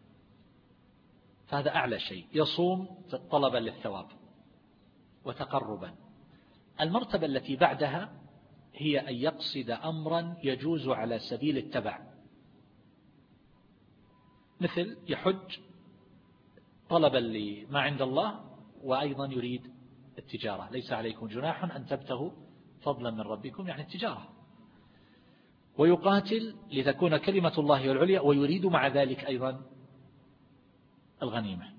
فهذا أعلى شيء، يصوم طلبا للثواب وتقربا. المرتبة التي بعدها هي أن يقصد أمرا يجوز على سبيل التبع، مثل يحج طلبا لما عند الله وأيضا يريد التجارة، ليس عليكم جناح أن تبتغوا فضلا من ربكم، يعني التجارة. ويقاتل لتكون كلمة الله هي العليا ويريد مع ذلك أيضا الغنيمة.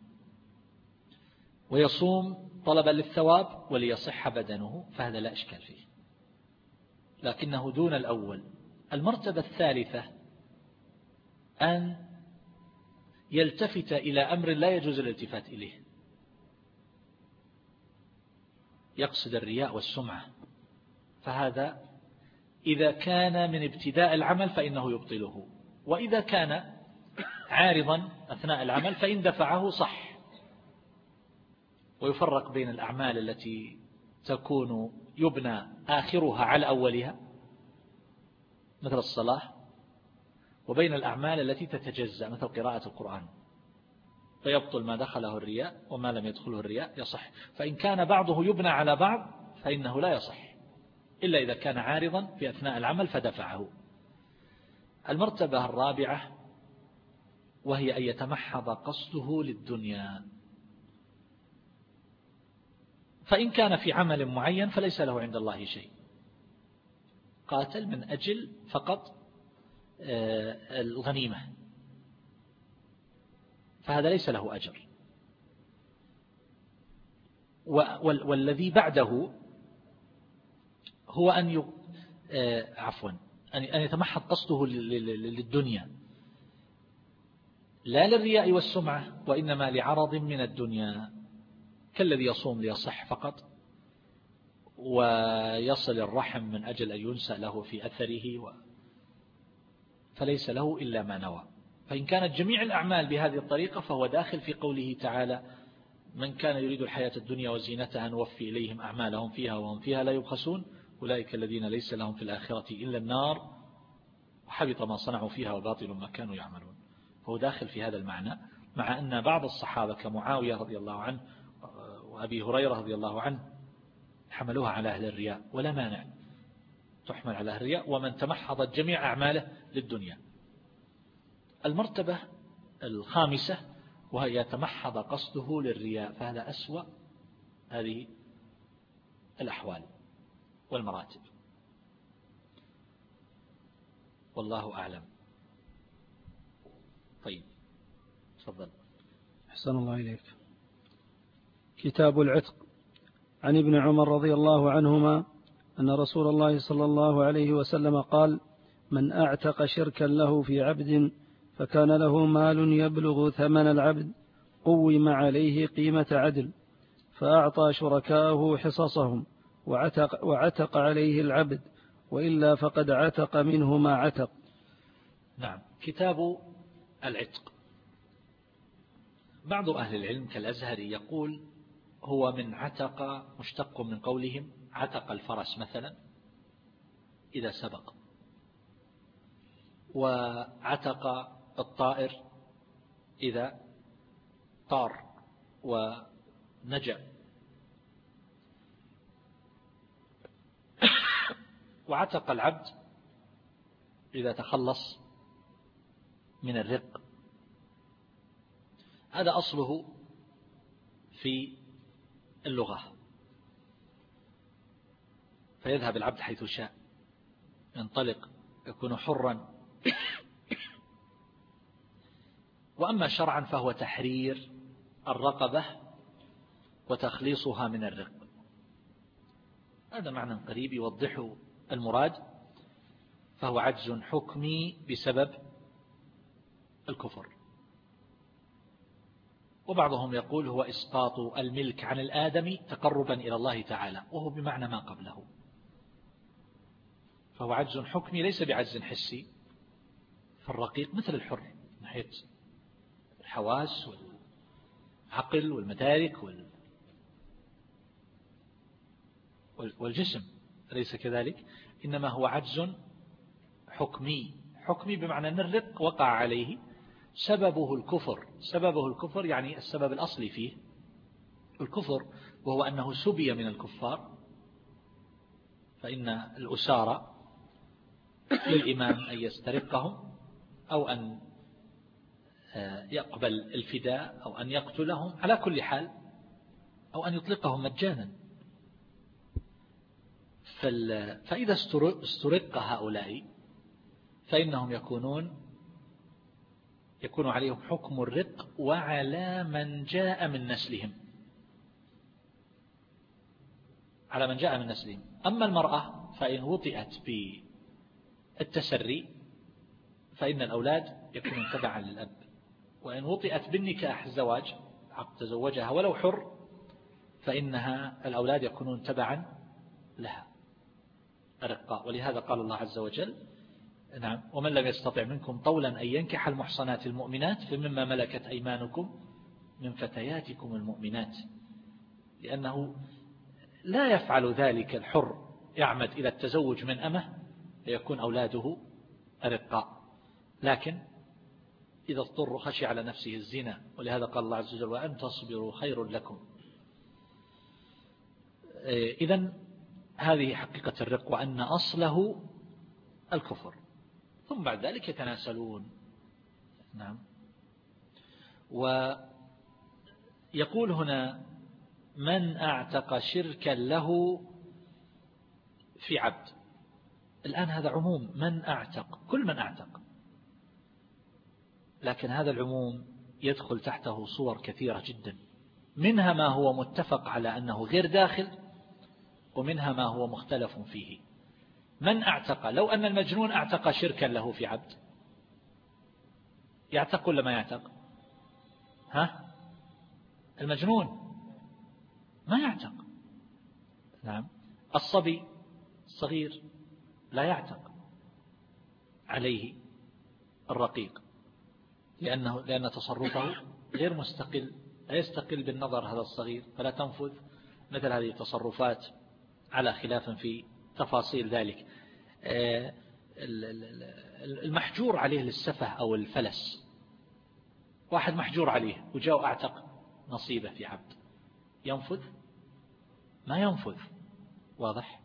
ويصوم طلبا للثواب وليصح بدنه، فهذا لا إشكال فيه، لكنه دون الأول. المرتبة الثالثة أن يلتفت إلى أمر لا يجوز الالتفات إليه، يقصد الرياء والسمعة، فهذا إذا كان من ابتداء العمل فإنه يبطله، وإذا كان عارضا أثناء العمل فإن دفعه صح. ويفرق بين الأعمال التي تكون يبنى آخرها على أولها مثل الصلاة، وبين الأعمال التي تتجزأ مثل قراءة القرآن، فيبطل ما دخله الرياء وما لم يدخله الرياء يصح. فإن كان بعضه يبنى على بعض فإنه لا يصح إلا إذا كان عارضا في أثناء العمل فدفعه. المرتبة الرابعة وهي أن يتمحض قصده للدنيا، فإن كان في عمل معين فليس له عند الله شيء، قاتل من أجل فقط الغنيمة، فهذا ليس له أجر. والذي بعده هو أن ي... عفوا أن يتمحض قصده للدنيا، لا للرياء والسمعة، وإنما لعرض من الدنيا، كالذي يصوم ليصح فقط ويصل الرحم من أجل أن ينسى له في أثره و فليس له إلا ما نوى. فإن كانت جميع الأعمال بهذه الطريقة فهو داخل في قوله تعالى: من كان يريد الحياة الدنيا وزينتها نوفي إليهم أعمالهم فيها وهم فيها لا يبخسون أولئك الذين ليس لهم في الآخرة إلا النار وحبط ما صنعوا فيها وباطل ما كانوا يعملون. فهو داخل في هذا المعنى، مع أن بعض الصحابة كمعاوية رضي الله عنه وأبي هريرة رضي الله عنه حملوها على أهل الرياء، ولا مانع تحمل على أهل الرياء ومن تمحضت جميع أعماله للدنيا. المرتبة الخامسة وهي يتمحض قصده للرياء، فهذا أسوأ هذه الأحوال والمراتب، والله أعلم. طيب تفضل. أحسن الله إليك. كتاب العتق. عن ابن عمر رضي الله عنهما أن رسول الله صلى الله عليه وسلم قال: من أعتق شركا له في عبد فكان له مال يبلغ ثمن العبد قوم عليه قيمة عدل، فأعطى شركاءه حصصهم وعتق, وعتق عليه العبد، وإلا فقد عتق منه ما عتق. نعم. كتاب العتق. بعض أهل العلم كالأزهري يقول هو من عتق، مشتق من قولهم عتق الفرس مثلا إذا سبق، وعتق الطائر إذا طار ونجا، وعتق العبد إذا تخلص من الرق. هذا أصله في اللغة، فيذهب العبد حيث شاء، ينطلق، يكون حرا. وأما شرعا فهو تحرير الرقبة وتخليصها من الرق. هذا معنى قريب يوضح المراد. فهو عجز حكمي بسبب الكفر. وبعضهم يقول هو إسقاط الملك عن الآدمي تقربا إلى الله تعالى، وهو بمعنى ما قبله. فهو عجز حكمي ليس بعجز حسي. فالرقيق مثل الحر من ناحية الحواس والعقل والمدارك والجسم، ليس كذلك، إنما هو عجز حكمي. حكمي بمعنى أن الرق وقع عليه، سببه الكفر. سببه الكفر يعني السبب الأصلي فيه الكفر، وهو أنه سبي من الكفار. فإن الأسارة للإمام أن يسترقهم أو أن يقبل الفداء أو أن يقتلهم على كل حال، أو أن يطلقهم مجانا. فإذا استرق هؤلاء فإنهم يكونون يكون عليهم حكم الرق وعلى من جاء من نسلهم، على من جاء من نسلهم. أما المرأة فإن وطئت بالتسري فإن الأولاد يكونون تبعا للأب، وإن وطئت بالنكاح الزواج عقد تزوجها ولو حر فإنها الأولاد يكونون تبعا لها الرقاء. ولهذا قال الله عز وجل: نعم، ومن لم يستطع منكم طولا أن ينكح المحصنات المؤمنات فمما ملكت أيمانكم من فتياتكم المؤمنات، لأنه لا يفعل ذلك الحر يعمد إلى التزوج من أمه ليكون أولاده أرقاء، لكن إذا اضطر خشي على نفسه الزنا. ولهذا قال الله عز وجل: وأن تصبروا خير لكم. إذن هذه حقيقة الرق، وأن أصله الكفر، ثم بعد ذلك يتناسلون. نعم. ويقول هنا: من أعتق شركا له في عبد. الآن هذا عموم، من أعتق، كل من أعتق، لكن هذا العموم يدخل تحته صور كثيرة جدا، منها ما هو متفق على أنه غير داخل، ومنها ما هو مختلف فيه. من أعتق، لو أن المجنون أعتق شركا له في عبد، يعتق ولا ما يعتق؟ ها؟ المجنون ما يعتق. نعم. الصبي الصغير لا يعتق عليه الرقيق، لأنه لأن تصرفه غير مستقل، لا يستقل بالنظر هذا الصغير، فلا تنفذ مثل هذه التصرفات على خلاف في تفاصيل ذلك. المحجور عليه للسفه أو الفلس، واحد محجور عليه وجاء أعتق نصيبه في عبد، ينفذ؟ ما ينفذ، واضح؟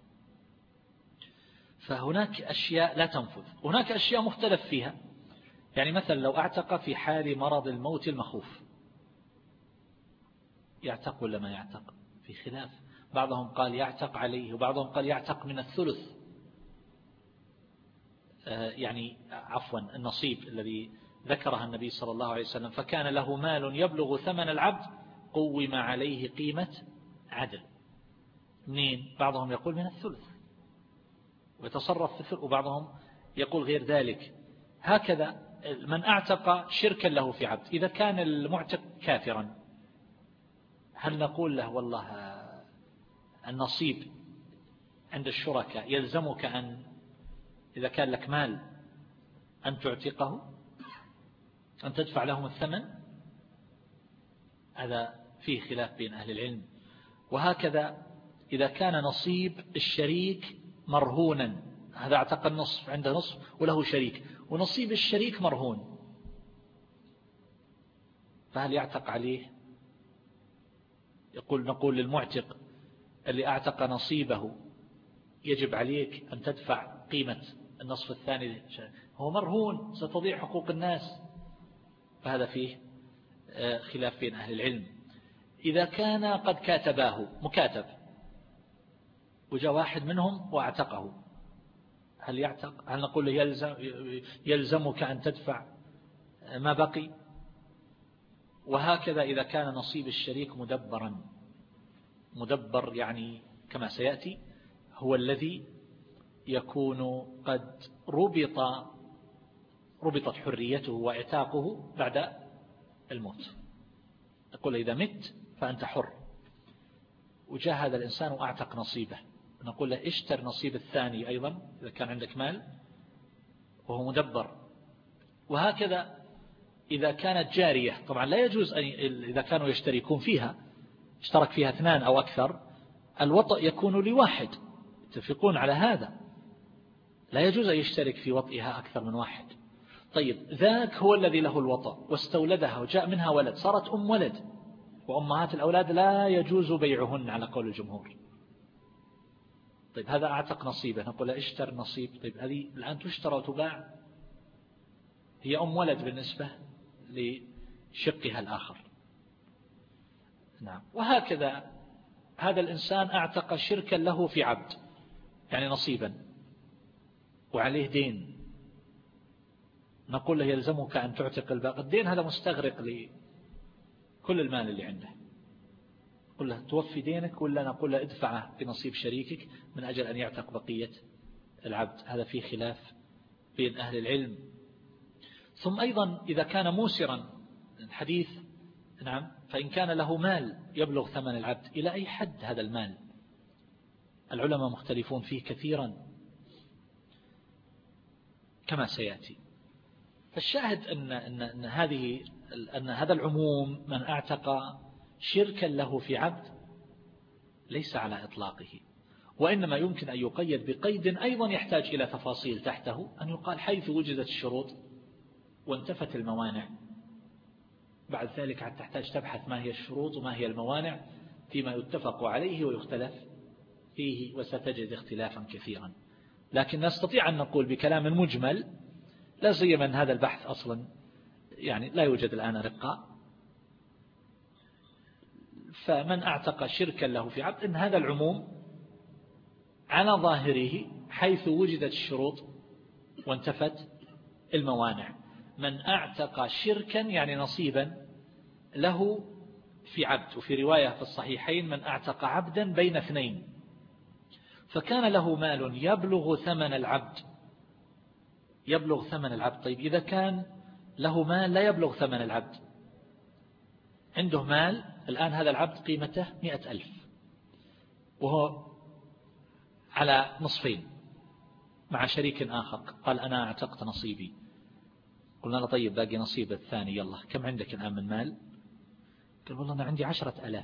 فهناك أشياء لا تنفذ، هناك أشياء مختلف فيها. يعني مثلا لو أعتق في حال مرض الموت المخوف، يعتق ولا ما يعتق؟ في خلاف، بعضهم قال يعتق عليه وبعضهم قال يعتق من الثلث، يعني عفوا النصيب الذي ذكرها النبي صلى الله عليه وسلم، فكان له مال يبلغ ثمن العبد قوم عليه قيمة عدل. منين؟ بعضهم يقول من الثلث ويتصرف في الثلث، وبعضهم يقول غير ذلك. هكذا من أعتق شركا له في عبد، إذا كان المعتق كافرا هل نقول له والله النصيب عند الشركاء يلزمك أن إذا كان لك مال أن تعتقه، أن تدفع لهم الثمن؟ هذا فيه خلاف بين أهل العلم. وهكذا إذا كان نصيب الشريك مرهونا، هذا اعتق النصف، عنده نصف وله شريك، ونصيب الشريك مرهون، فهل يعتق عليه؟ يقول نقول للمعتق اللي اعتق نصيبه يجب عليك أن تدفع قيمة النصف الثاني، هو مرهون ستضيع حقوق الناس. فهذا فيه خلاف بين أهل العلم. إذا كان قد كاتباه مكاتب وجاء واحد منهم واعتقه، هل يعتق؟ هل نقول له يلزم يلزمك أن تدفع ما بقي؟ وهكذا إذا كان نصيب الشريك مدبرا، مدبر يعني كما سيأتي هو الذي يكون قد ربط ربطت حريته واعتاقه بعد الموت، نقول إذا مت فأنت حر، وجاء هذا الإنسان وأعتق نصيبه، نقول له اشتر نصيب الثاني أيضا إذا كان عندك مال وهو مدبر. وهكذا إذا كانت جارية، طبعا لا يجوز أن إذا كانوا يشتركون فيها، اشترك فيها اثنان أو أكثر، الوطء يكون لواحد، يتفقون على هذا، لا يجوز أن يشترك في وطئها أكثر من واحد. طيب ذاك هو الذي له الوطء واستولدها وجاء منها ولد، صارت أم ولد، وأمهات الأولاد لا يجوز بيعهن على قول الجمهور. طيب هذا أعتق نصيبه، نقول له اشتر نصيب. طيب هذه الآن تشترى وتباع، هي أم ولد بالنسبة لشقها الآخر. نعم. وهكذا هذا الإنسان أعتق شركا له في عبد، يعني نصيبا، وعليه دين، نقول له يلزمك أن تعتق الباقي. الدين هذا مستغرق لكل المال اللي عنده، نقول له توفي دينك، ولا نقول له ادفعه بنصيب شريكك من أجل أن يعتق بقية العبد. هذا فيه خلاف بين أهل العلم. ثم أيضا إذا كان موسرا الحديث، نعم، فإن كان له مال يبلغ ثمن العبد، إلى أي حد هذا المال؟ العلماء مختلفون فيه كثيرا كما سيأتي. فالشاهد أن, أن, أن, هذه أن هذا العموم من أعتق شركا له في عبد ليس على إطلاقه، وإنما يمكن أن يقيد بقيد أيضا يحتاج إلى تفاصيل تحته، أن يقال حيث وجدت الشروط وانتفت الموانع. بعد ذلك تحتاج تبحث ما هي الشروط وما هي الموانع فيما يتفق عليه ويختلف فيه، وستجد اختلافا كثيرا. لكن نستطيع أن نقول بكلام مجمل، لا سيما أن هذا البحث أصلا يعني لا يوجد الآن رقة، فمن أعتق شركا له في عبد إن هذا العموم على ظاهره حيث وجدت الشروط وانتفت الموانع. من أعتق شركا يعني نصيبا له في عبد. وفي رواية في الصحيحين من أعتق عبدا بين اثنين، فكان له مال يبلغ ثمن العبد، يبلغ ثمن العبد. طيب إذا كان له مال لا يبلغ ثمن العبد، عنده مال الآن هذا العبد قيمته مئة ألف، وهو على نصفين مع شريك آخر، قال أنا اعتقت نصيبي، قلنا له طيب باقي نصيب الثاني، يلا كم عندك الآن من مال؟ قال والله أنا عندي عشرة ألاف.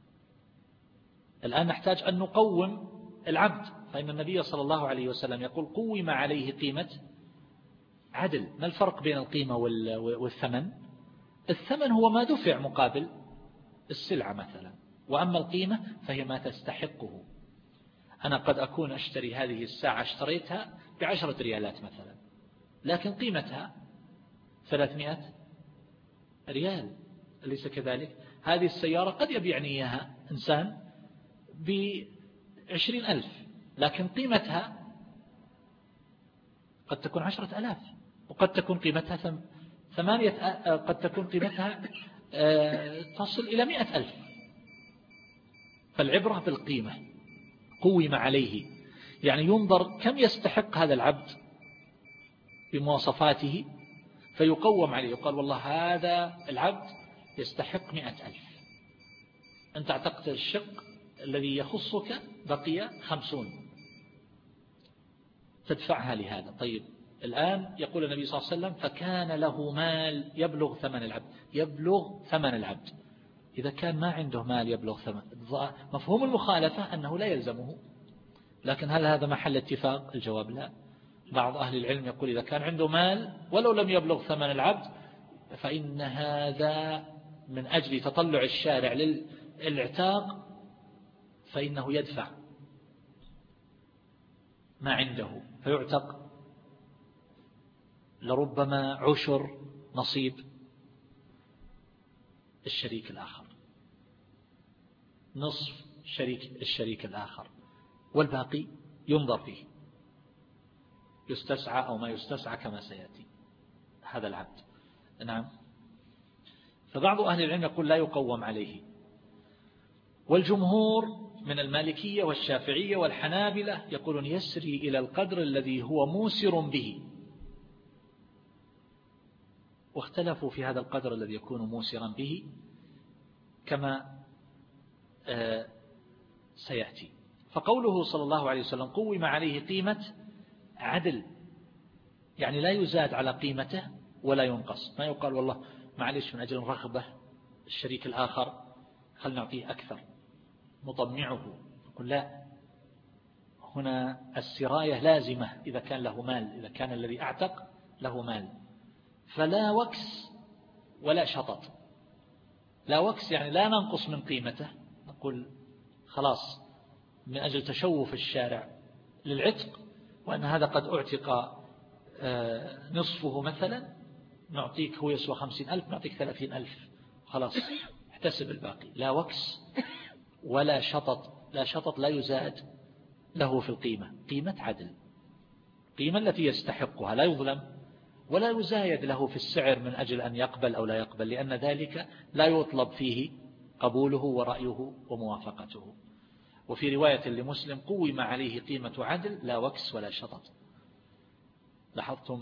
الآن نحتاج أن نقوم العبد، فإن النبي صلى الله عليه وسلم يقول قوم عليه قيمة عدل. ما الفرق بين القيمة والثمن؟ الثمن هو ما دفع مقابل السلعة مثلا، وأما القيمة فهي ما تستحقه. أنا قد أكون أشتري هذه الساعة، اشتريتها بعشرة ريالات مثلا، لكن قيمتها ثلاثمائة ريال، أليس كذلك؟ هذه السيارة قد يبيعني إياها إنسان بعشرين ألف، لكن قيمتها قد تكون عشرة ألاف، وقد تكون قيمتها ثمانية، قد تكون قيمتها تصل إلى مئة ألف. فالعبرة بالقيمة، قوم عليه يعني ينظر كم يستحق هذا العبد بمواصفاته فيقوم عليه، يقال والله هذا العبد يستحق مئة ألف، أنت اعتقت الشق الذي يخصك بقي خمسون تدفعها لهذا. طيب الآن يقول النبي صلى الله عليه وسلم فكان له مال يبلغ ثمن العبد، يبلغ ثمن العبد. إذا كان ما عنده مال يبلغ ثمن، مفهوم المخالفة أنه لا يلزمه، لكن هل هذا محل اتفاق؟ الجواب لا. بعض أهل العلم يقول إذا كان عنده مال ولو لم يبلغ ثمن العبد فإن هذا من أجل تطلع الشارع للإعتاق فإنه يدفع ما عنده فيعتق لربما عشر نصيب الشريك الآخر، نصف شريك الشريك الآخر، والباقي ينظر فيه يستسعى أو ما يستسعى كما سيأتي هذا العبد. نعم. فبعض أهل العلم يقول لا يقوم عليه، والجمهور من المالكية والشافعية والحنابلة يقولون يسري إلى القدر الذي هو موسر به، واختلفوا في هذا القدر الذي يكون موسرا به كما آه سيأتي. فقوله صلى الله عليه وسلم قوم عليه قيمة عدل، يعني لا يزاد على قيمته ولا ينقص، ما يقال والله معلش من أجل رغبة الشريك الآخر خل نعطيه أكثر نطمعه، يقول لا، هنا السراية لازمة إذا كان له مال، إذا كان الذي أعتق له مال، فلا وكس ولا شطط. لا وكس يعني لا ننقص من قيمته، نقول خلاص من أجل تشوف الشارع للعتق وأن هذا قد أعتق نصفه مثلا، نعطيك هو يسوى خمسين ألف نعطيك ثلاثين ألف، خلاص احتسب الباقي. لا وكس ولا شطط، لا شطط لا يزاد له في القيمة، قيمة عدل، قيمة التي يستحقها لا يظلم ولا يزايد له في السعر من أجل أن يقبل أو لا يقبل، لأن ذلك لا يطلب فيه قبوله ورأيه وموافقته. وفي رواية لمسلم قوم عليه قيمة عدل لا وكس ولا شطط. لاحظتم؟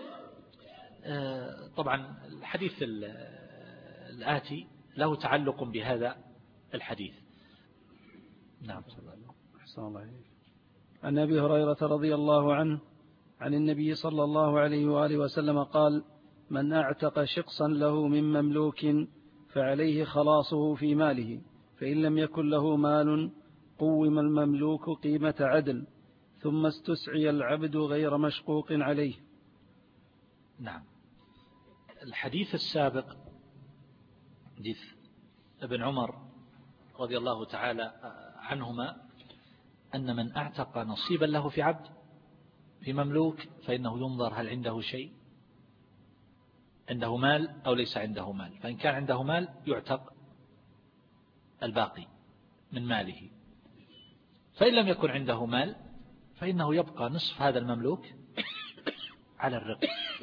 طبعا الحديث الآتي له تعلق بهذا الحديث. نعم. أحسن الله عليك. عن أبي هريرة رضي الله عنه عن النبي صلى الله عليه وآله وسلم قال: من أعتق شقصا له من مملوك فعليه خلاصه في ماله، فإن لم يكن له مال قوم المملوك قيمة عدل، ثم استسعي العبد غير مشقوق عليه. نعم. الحديث السابق حديث ابن عمر رضي الله تعالى عنهما أن من أعتق نصيبا له في عبد في مملوك فإنه ينظر هل عنده شيء، عنده مال أو ليس عنده مال، فإن كان عنده مال يعتق الباقي من ماله، فإن لم يكن عنده مال فإنه يبقى نصف هذا المملوك على الرق.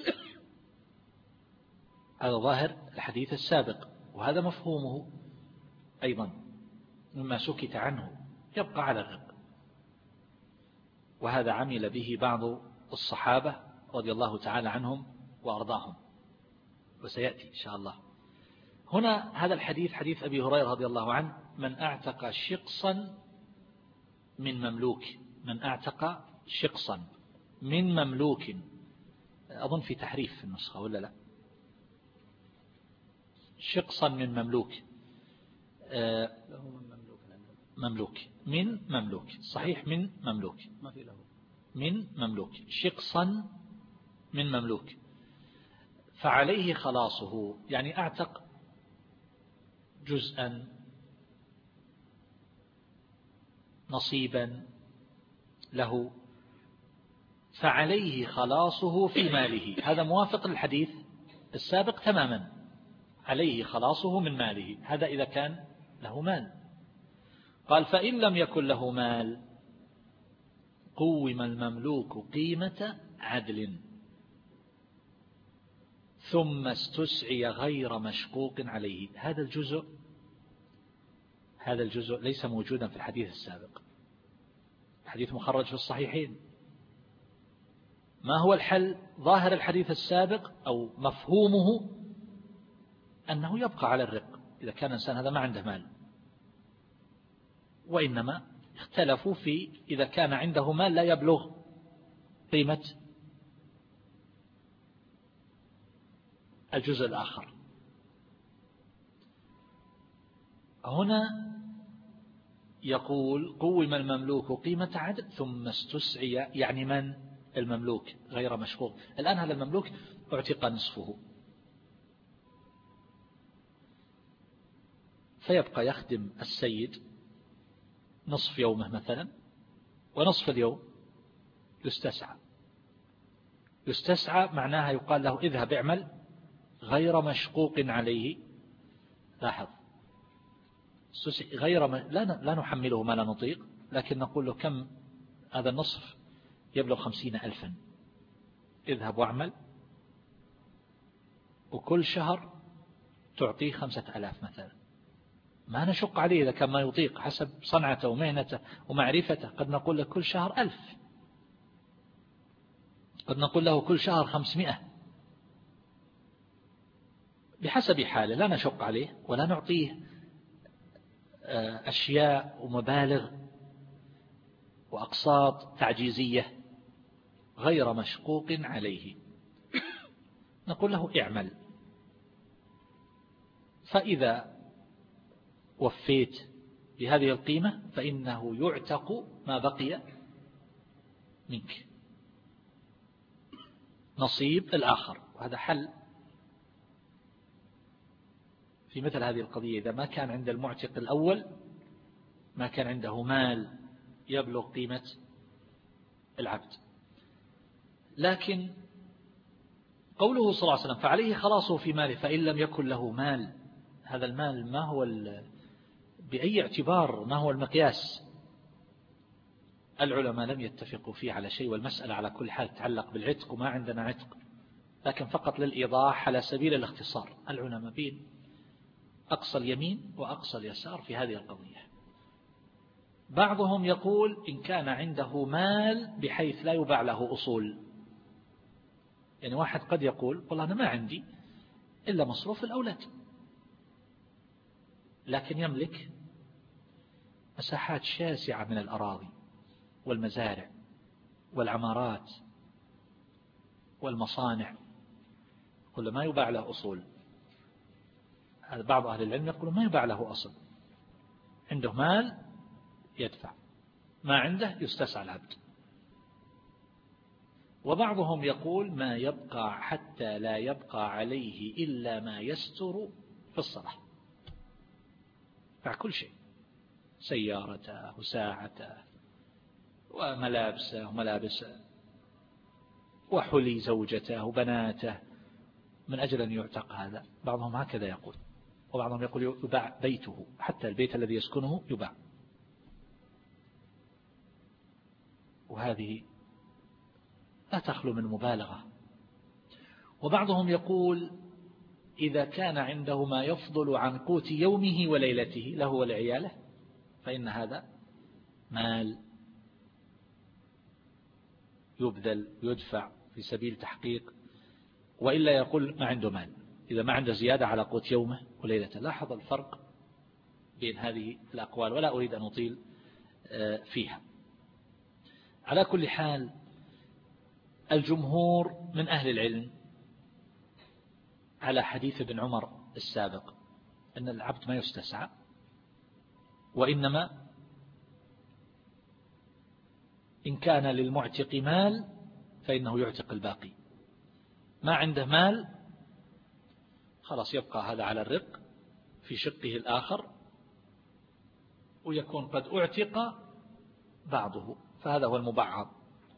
هذا ظاهر الحديث السابق، وهذا مفهومه أيضا مما سكت عنه، يبقى على الرق. وهذا عمل به بعض الصحابة رضي الله تعالى عنهم وأرضاهم، وسيأتي إن شاء الله. هنا هذا الحديث حديث أبي هريرة رضي الله عنه: من أعتق شقصا من مملوك، من أعتق شقصا من مملوك، أظن في تحريف في النسخة ولا لا، شقصا من مملوك، آه مملوك من مملوك، صحيح من مملوك، ما في له من مملوك، شقصا من مملوك، فعليه خلاصه، يعني أعتق جزءا نصيبا له، فعليه خلاصه في ماله. هذا موافق للحديث السابق تماما، عليه خلاصه من ماله، هذا إذا كان له مال. قال فإن لم يكن له مال قوم المملوك قيمة عدل ثم استسعي غير مشقوق عليه. هذا الجزء هذا الجزء ليس موجودا في الحديث السابق، الحديث مخرج في الصحيحين. ما هو الحل؟ ظاهر الحديث السابق أو مفهومه أنه يبقى على الرق إذا كان الإنسان هذا ما عنده مال، وإنما اختلفوا في إذا كان عنده مال لا يبلغ قيمة الجزء الآخر. هنا يقول قوم المملوك قيمة عدل ثم استسعي، يعني من المملوك غير مشقوق. الآن هذا المملوك اعتق نصفه، فيبقى يخدم السيد نصف يومه مثلا، ونصف اليوم يستسعى. يستسعى معناها يقال له اذهب اعمل غير مشقوق عليه. لاحظ غير م... لا لا نحمله ما لا نطيق، لكن نقول له كم هذا النصف يبلغ خمسين ألفا، اذهب واعمل، وكل شهر تعطيه خمسة ألاف مثلا. ما نشق عليه إذا كان ما يطيق حسب صنعته ومهنته ومعرفته. قد نقول له كل شهر ألف، قد نقول له كل شهر خمسمائة، بحسب حاله، لا نشق عليه ولا نعطيه أشياء ومبالغ وأقساط تعجيزية غير مشقوق عليه. نقول له اعمل، فإذا وفيت بهذه القيمة فإنه يعتق ما بقي منك، نصيب الآخر. وهذا حل في مثل هذه القضية، إذا ما كان عند المعتق الأول ما كان عنده مال يبلغ قيمة العبد. لكن قوله صلى الله عليه وسلم فعليه خلاصه في ماله فإن لم يكن له مال، هذا المال ما هو بأي اعتبار، ما هو المقياس؟ العلماء لم يتفقوا فيه على شيء، والمسألة على كل حال تتعلق بالعتق، وما عندنا عتق، لكن فقط للإيضاح على سبيل الاختصار. العلماء بين أقصى اليمين وأقصى اليسار في هذه القضية. بعضهم يقول إن كان عنده مال بحيث لا يباع له أصول، يعني واحد قد يقول والله أنا ما عندي إلا مصروف الأولاد، لكن يملك مساحات شاسعة من الأراضي والمزارع والعمارات والمصانع، كل ما يباع له أصول. هذا بعض أهل العلم يقول ما يباع له أصل، عنده مال يدفع، ما عنده يستسعى العبد. وبعضهم يقول ما يبقى حتى لا يبقى عليه إلا ما يستر في الصلاة، باع كل شيء، سيارته وساعته وملابسه وملابسه وحلي زوجته وبناته من أجل أن يعتق. هذا بعضهم هكذا يقول، وبعضهم يقول يباع بيته، حتى البيت الذي يسكنه يباع. وهذه لا تخلو من مبالغة. وبعضهم يقول إذا كان عنده ما يفضل عن قوت يومه وليلته له ولعياله فإن هذا مال يبذل يدفع في سبيل تحقيق، وإلا يقول ما عنده مال إذا ما عنده زيادة على قوت يومه وليلته. لاحظ الفرق بين هذه الأقوال، ولا أريد أن أطيل فيها. على كل حال الجمهور من أهل العلم على حديث ابن عمر السابق أن العبد ما يستسعى، وإنما إن كان للمعتق مال فإنه يعتق الباقي، ما عنده مال خلاص يبقى هذا على الرق في شقه الآخر، ويكون قد أعتق بعضه، فهذا هو المبعض،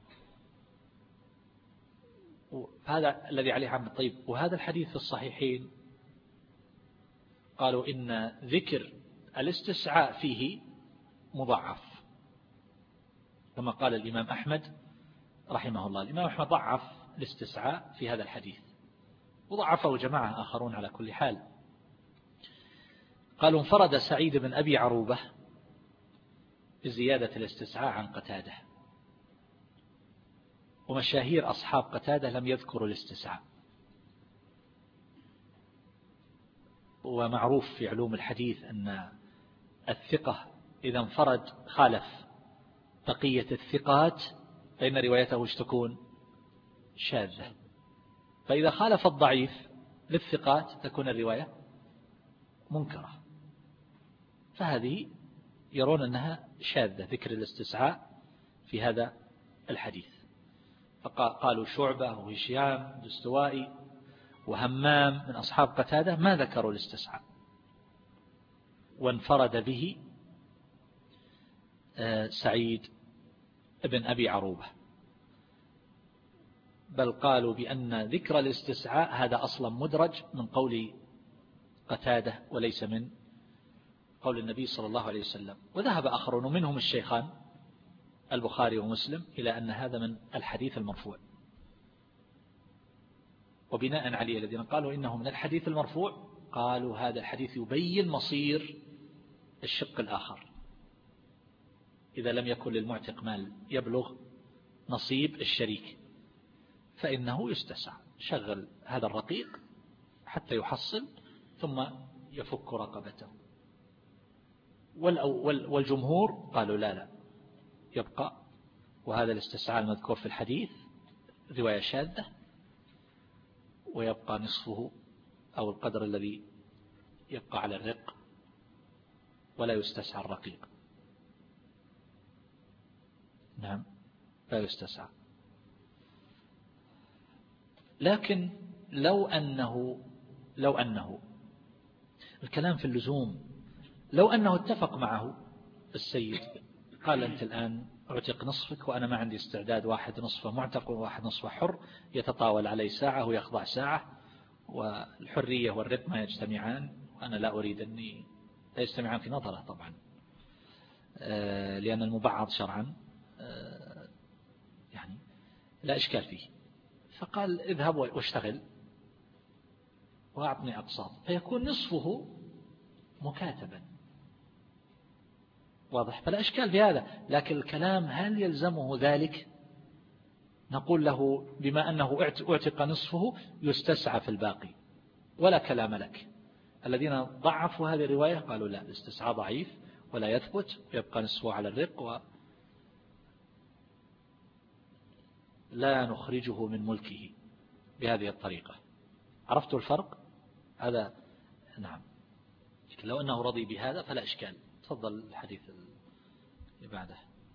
هذا الذي عليه عام. طيب، وهذا الحديث في الصحيحين قالوا إن ذكر الاستسعاء فيه مضعف، كما قال الإمام أحمد رحمه الله. الإمام أحمد ضعف الاستسعاء في هذا الحديث، وضعفه جماعة آخرون على كل حال. قالوا انفرد سعيد بن أبي عروبة بزيادة الاستسعاء عن قتادة، ومشاهير أصحاب قتادة لم يذكروا الاستسعاء. ومعروف في علوم الحديث أن الثقة إذا انفرد خالف بقية الثقات فإن روايته تكون شاذة، فإذا خالف الضعيف للثقات تكون الرواية منكرة، فهذه يرون أنها شاذة ذكر الاستسعاء في هذا الحديث. فقالوا شعبة وهشام دستوائي وهمام من أصحاب قتادة ما ذكروا الاستسعاء، وانفرد به سعيد ابن أبي عروبة، بل قالوا بأن ذكر الاستسعاء هذا أصلا مدرج من قول قتادة وليس من قول النبي صلى الله عليه وسلم. وذهب آخرون ومنهم الشيخان البخاري ومسلم إلى أن هذا من الحديث المرفوع، وبناء عليه الذين قالوا إنه من الحديث المرفوع قالوا هذا الحديث يبين مصير الشق الآخر، إذا لم يكن للمعتق مال يبلغ نصيب الشريك فإنه يستسعى، شغل هذا الرقيق حتى يحصل ثم يفك رقبته. والجمهور قالوا لا لا يبقى، وهذا الاستسعاء المذكور في الحديث رواية شاذة، ويبقى نصفه أو القدر الذي يبقى على الرق، ولا يستسعى الرقيق. نعم لا يستسعى. لكن لو أنه لو أنه الكلام في اللزوم، لو أنه اتفق معه السيد قال أنت الآن أعتق نصفك وأنا ما عندي استعداد، واحد نصفه معتق وواحد نصفه حر، يتطاول علي ساعة ويخضع ساعة، والحرية والرق ما يجتمعان، وأنا لا أريد أني لا يجتمعان في نظره طبعا، لأن المبعض شرعا يعني لا إشكال فيه. فقال اذهب واشتغل وأعطني أقساط، فيكون نصفه مكاتبا، واضح، فلا إشكال في هذا. لكن الكلام هل يلزمه ذلك؟ نقول له بما أنه اعتق نصفه يستسعى في الباقي، ولا كلام لك. الذين ضعفوا هذه الرواية قالوا لا، الاستسعاء ضعيف ولا يثبت، ويبقى نصفه على الرق ولا نخرجه من ملكه بهذه الطريقة. عرفتوا الفرق هذا؟ نعم. لو أنه رضي بهذا فلا إشكال. تفضل الحديث اللي بعده.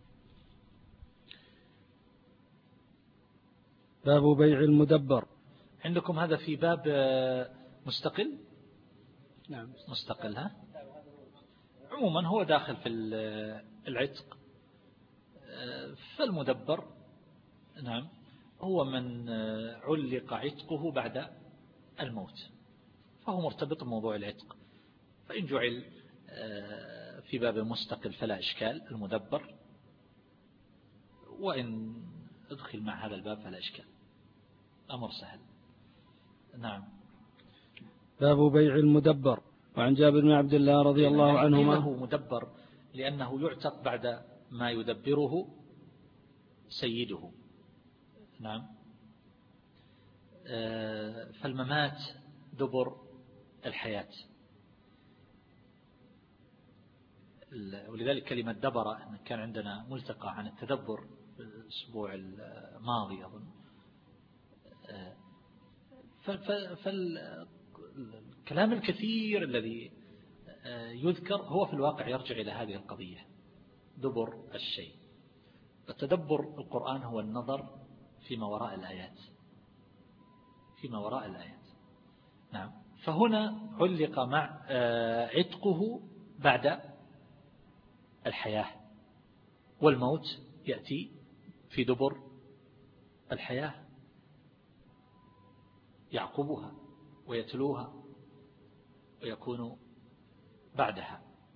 باب بيع المدبر. عندكم هذا في باب مستقل؟ نعم مستقل. ها عموما هو داخل في العتق. فالمدبر نعم هو من علق عتقه بعد الموت، فهو مرتبط بموضوع العتق، فإن جعل في باب مستقل فلا إشكال المدبر، وإن ادخل مع هذا الباب فلا إشكال، أمر سهل. نعم. باب بيع المدبر. وعن جابر بن عبد الله رضي الله عنهما له مدبر لأنه يعتق بعد ما يدبره سيده. نعم. فالممات دبر الحياة، ولذلك كلمة دبر كان عندنا ملتقى عن التدبر الأسبوع الماضي أظن. فالكلام الكثير الذي يذكر هو في الواقع يرجع إلى هذه القضية، دبر الشيء. التدبر القرآن هو النظر فيما وراء الآيات، فيما وراء الآيات. نعم. فهنا علق مع عتقه بعد الحياة، والموت يأتي في دبر الحياة، يعقبها ويتلوها ويكون بعدها.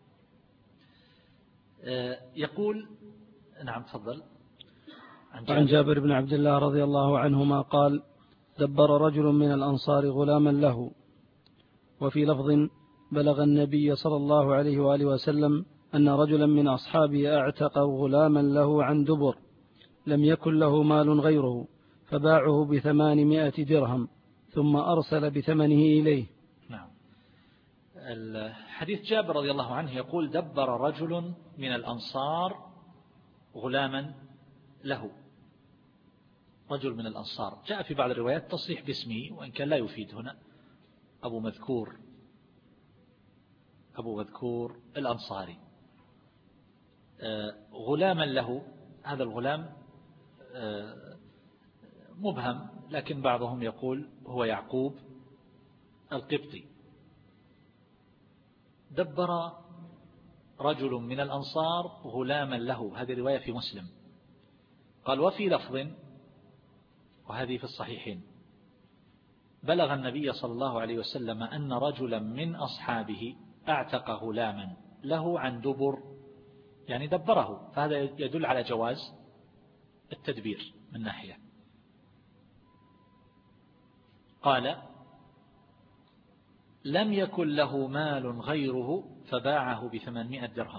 يقول نعم تفضل. عن جابر, عن جابر بن عبد الله رضي الله عنهما قال: دبر رجل من الأنصار غلاما له. وفي لفظ: بلغ النبي صلى الله عليه وآله وسلم أن رجلا من أصحابه أعتق غلاما له عن دبر، لم يكن له مال غيره، فباعه بثمانمائة درهم ثم أرسل بثمنه إليه. نعم. الحديث جابر رضي الله عنه يقول: دبر رجل من الأنصار غلاما له. رجل من الأنصار، جاء في بعض الروايات تصريح باسمه وإن كان لا يفيد هنا، أبو مذكور، أبو مذكور الأنصاري. غلاما له، هذا الغلام مبهم، لكن بعضهم يقول هو يعقوب القبطي. دبر رجل من الأنصار غلاما له، هذه رواية في مسلم. قال: وفي لفظ، وهذه في الصحيحين: بلغ النبي صلى الله عليه وسلم أن رجلا من أصحابه أعتق غلاما له عن دبر، يعني دبره، فهذا يدل على جواز التدبير من ناحية. قال: لم يكن له مال غيره فباعه بثمانمائة درهم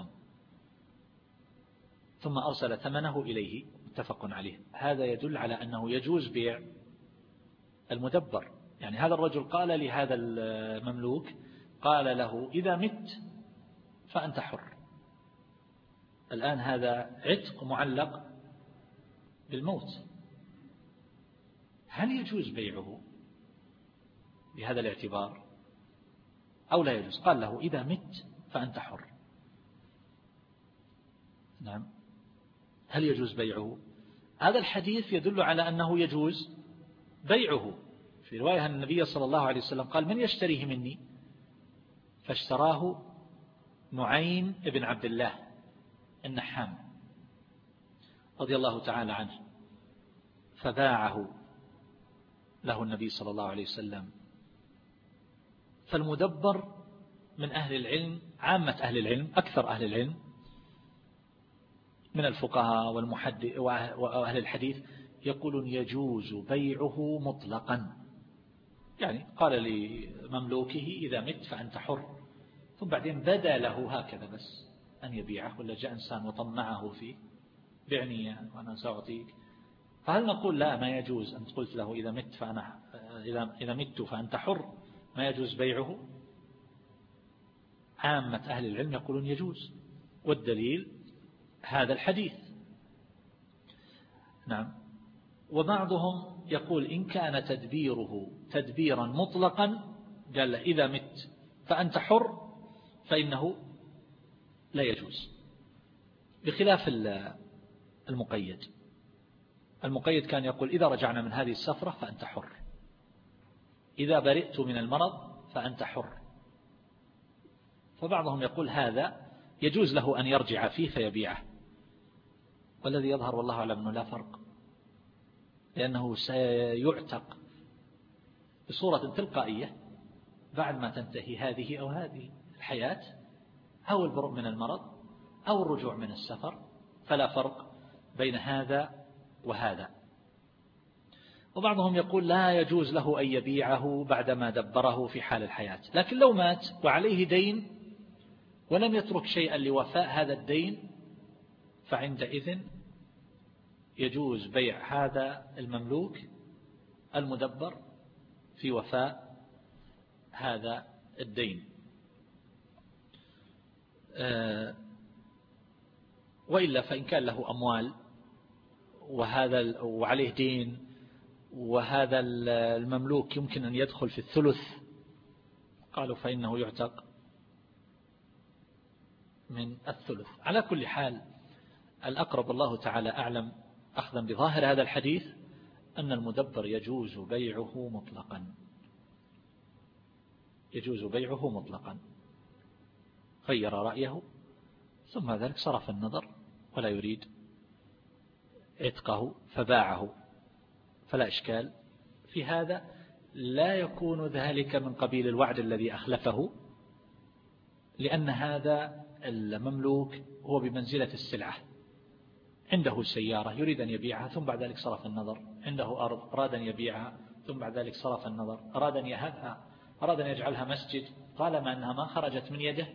ثم أرسل ثمنه إليه، متفق عليه. هذا يدل على أنه يجوز بيع المدبر. يعني هذا الرجل قال لهذا المملوك، قال له: إذا مت فأنت حر. الآن هذا عتق معلق بالموت، هل يجوز بيعه بهذا الاعتبار أو لا يجوز؟ قال له: إذا مت فأنت حر. نعم. هل يجوز بيعه؟ هذا الحديث يدل على أنه يجوز بيعه. في رواية أن النبي صلى الله عليه وسلم قال: من يشتريه مني؟ فاشتراه نعيم ابن عبد الله النحام رضي الله تعالى عنه، فباعه له النبي صلى الله عليه وسلم. فالمدبر من أهل العلم، عامة أهل العلم، أكثر أهل العلم من الفقهاء والمحدث وأهل الحديث يقولون يجوز بيعه مطلقا. يعني قال لمملوكه: إذا مت فأنت حر، ثم بعدين بدا له هكذا بس أن يبيعه، ولا جاء إنسان وطمعه فيه: بعني وأنا سأعطيك. فهل نقول لا، ما يجوز أن قلت له إذا مت فأنا إذا إذا مت فأنت حر، ما يجوز بيعه؟ عامة أهل العلم يقولون يجوز، والدليل هذا الحديث. نعم. وبعضهم يقول إن كان تدبيره تدبيرا مطلقا، قال له: إذا مت فأنت حر، فإنه لا يجوز، بخلاف المقيد. المقيد كان يقول: إذا رجعنا من هذه السفرة فأنت حر، إذا برئت من المرض فأنت حر. فبعضهم يقول هذا يجوز له أن يرجع فيه فيبيعه، والذي يظهر والله أعلم أنه لا فرق، لأنه سيعتق بصورة تلقائية بعد ما تنتهي هذه أو هذه الحياة، أو البرء من المرض أو الرجوع من السفر، فلا فرق بين هذا وهذا. وبعضهم يقول لا يجوز له أن يبيعه بعدما دبره في حال الحياة، لكن لو مات وعليه دين ولم يترك شيئا لوفاء هذا الدين، فعندئذ يجوز بيع هذا المملوك المدبر في وفاء هذا الدين. وإلا فإن كان له أموال وهذا وعليه دين، وهذا المملوك يمكن أن يدخل في الثلث، قالوا فإنه يعتق من الثلث. على كل حال الأقرب الله تعالى أعلم أخذا بظاهر هذا الحديث أن المدبر يجوز بيعه مطلقا، يجوز بيعه مطلقا. غير رأيه ثم ذلك صرف النظر ولا يريد عتقه فباعه، فلا إشكال في هذا. لا يكون ذلك من قبيل الوعد الذي أخلفه، لأن هذا المملوك هو بمنزلة السلعة، عنده سيارة يريد أن يبيعها ثم بعد ذلك صرف النظر، عنده أرض أراد أن يبيعها ثم بعد ذلك صرف النظر، أراد أن يهبها، أراد أن يجعلها مسجد، طالما أنها ما خرجت من يده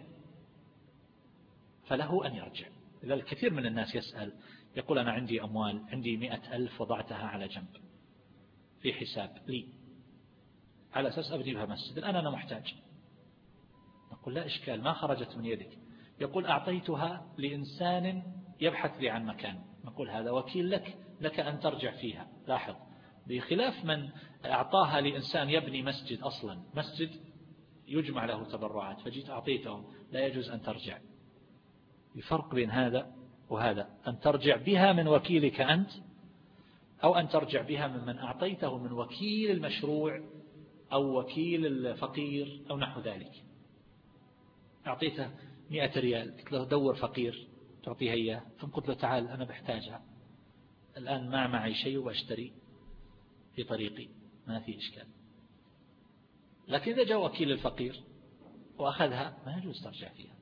فله أن يرجع. لذلك كثير من الناس يسأل يقول أنا عندي أموال، عندي مئة ألف وضعتها على جنب في حساب لي على أساس أبني بها مسجد، الآن أنا محتاج. نقول لا إشكال، ما خرجت من يدك. يقول أعطيتها لإنسان يبحث لي عن مكان، نقول هذا وكيل لك، لك أن ترجع فيها. لاحظ، بخلاف من أعطاها لإنسان يبني مسجد، أصلا مسجد يجمع له تبرعات، فجيت أعطيته، لا يجوز أن ترجع. الفرق بين هذا وهذا أن ترجع بها من وكيلك أنت، أو أن ترجع بها ممن أعطيته من وكيل المشروع أو وكيل الفقير أو نحو ذلك. أعطيته مئة ريال، قلت له دور فقير تعطيها إياه، ثم قلت له تعال أنا بحتاجها الآن، ما معي شيء وأشتري في طريقي، ما في إشكال. لكن إذا جاء وكيل الفقير وأخذها ما يجوز ترجع فيها.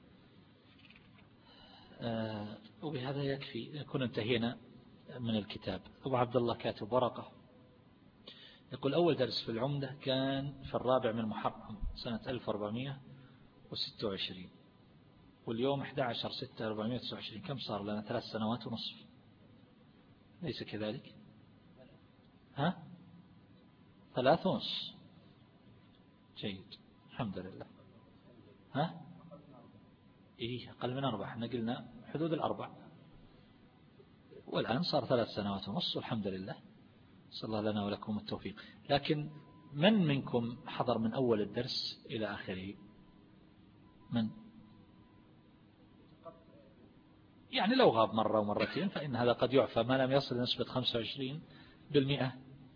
آه وبهذا يكفي يكون انتهينا من الكتاب. أبو عبد الله كاتب ورقة يقول أول درس في العمدة كان في الرابع من محرم سنة ألف وأربعمائة وستة وعشرين، واليوم أحد عشر ستة أربعمائة وتسعة وعشرين، كم صار لنا؟ ثلاث سنوات ونصف، ليس كذلك؟ ها؟ ثلاث ونصف، جيد الحمد لله. ها؟ إيه أقل من أربع، احنا قلنا حدود الأربع، والآن صار ثلاث سنوات ونصف والحمد لله، صلى الله لنا ولكم التوفيق. لكن من منكم حضر من أول الدرس إلى آخره؟ من؟ يعني لو غاب مرة ومرتين فإن هذا قد يعفى ما لم يصل نسبة خمسة وعشرين بالمئة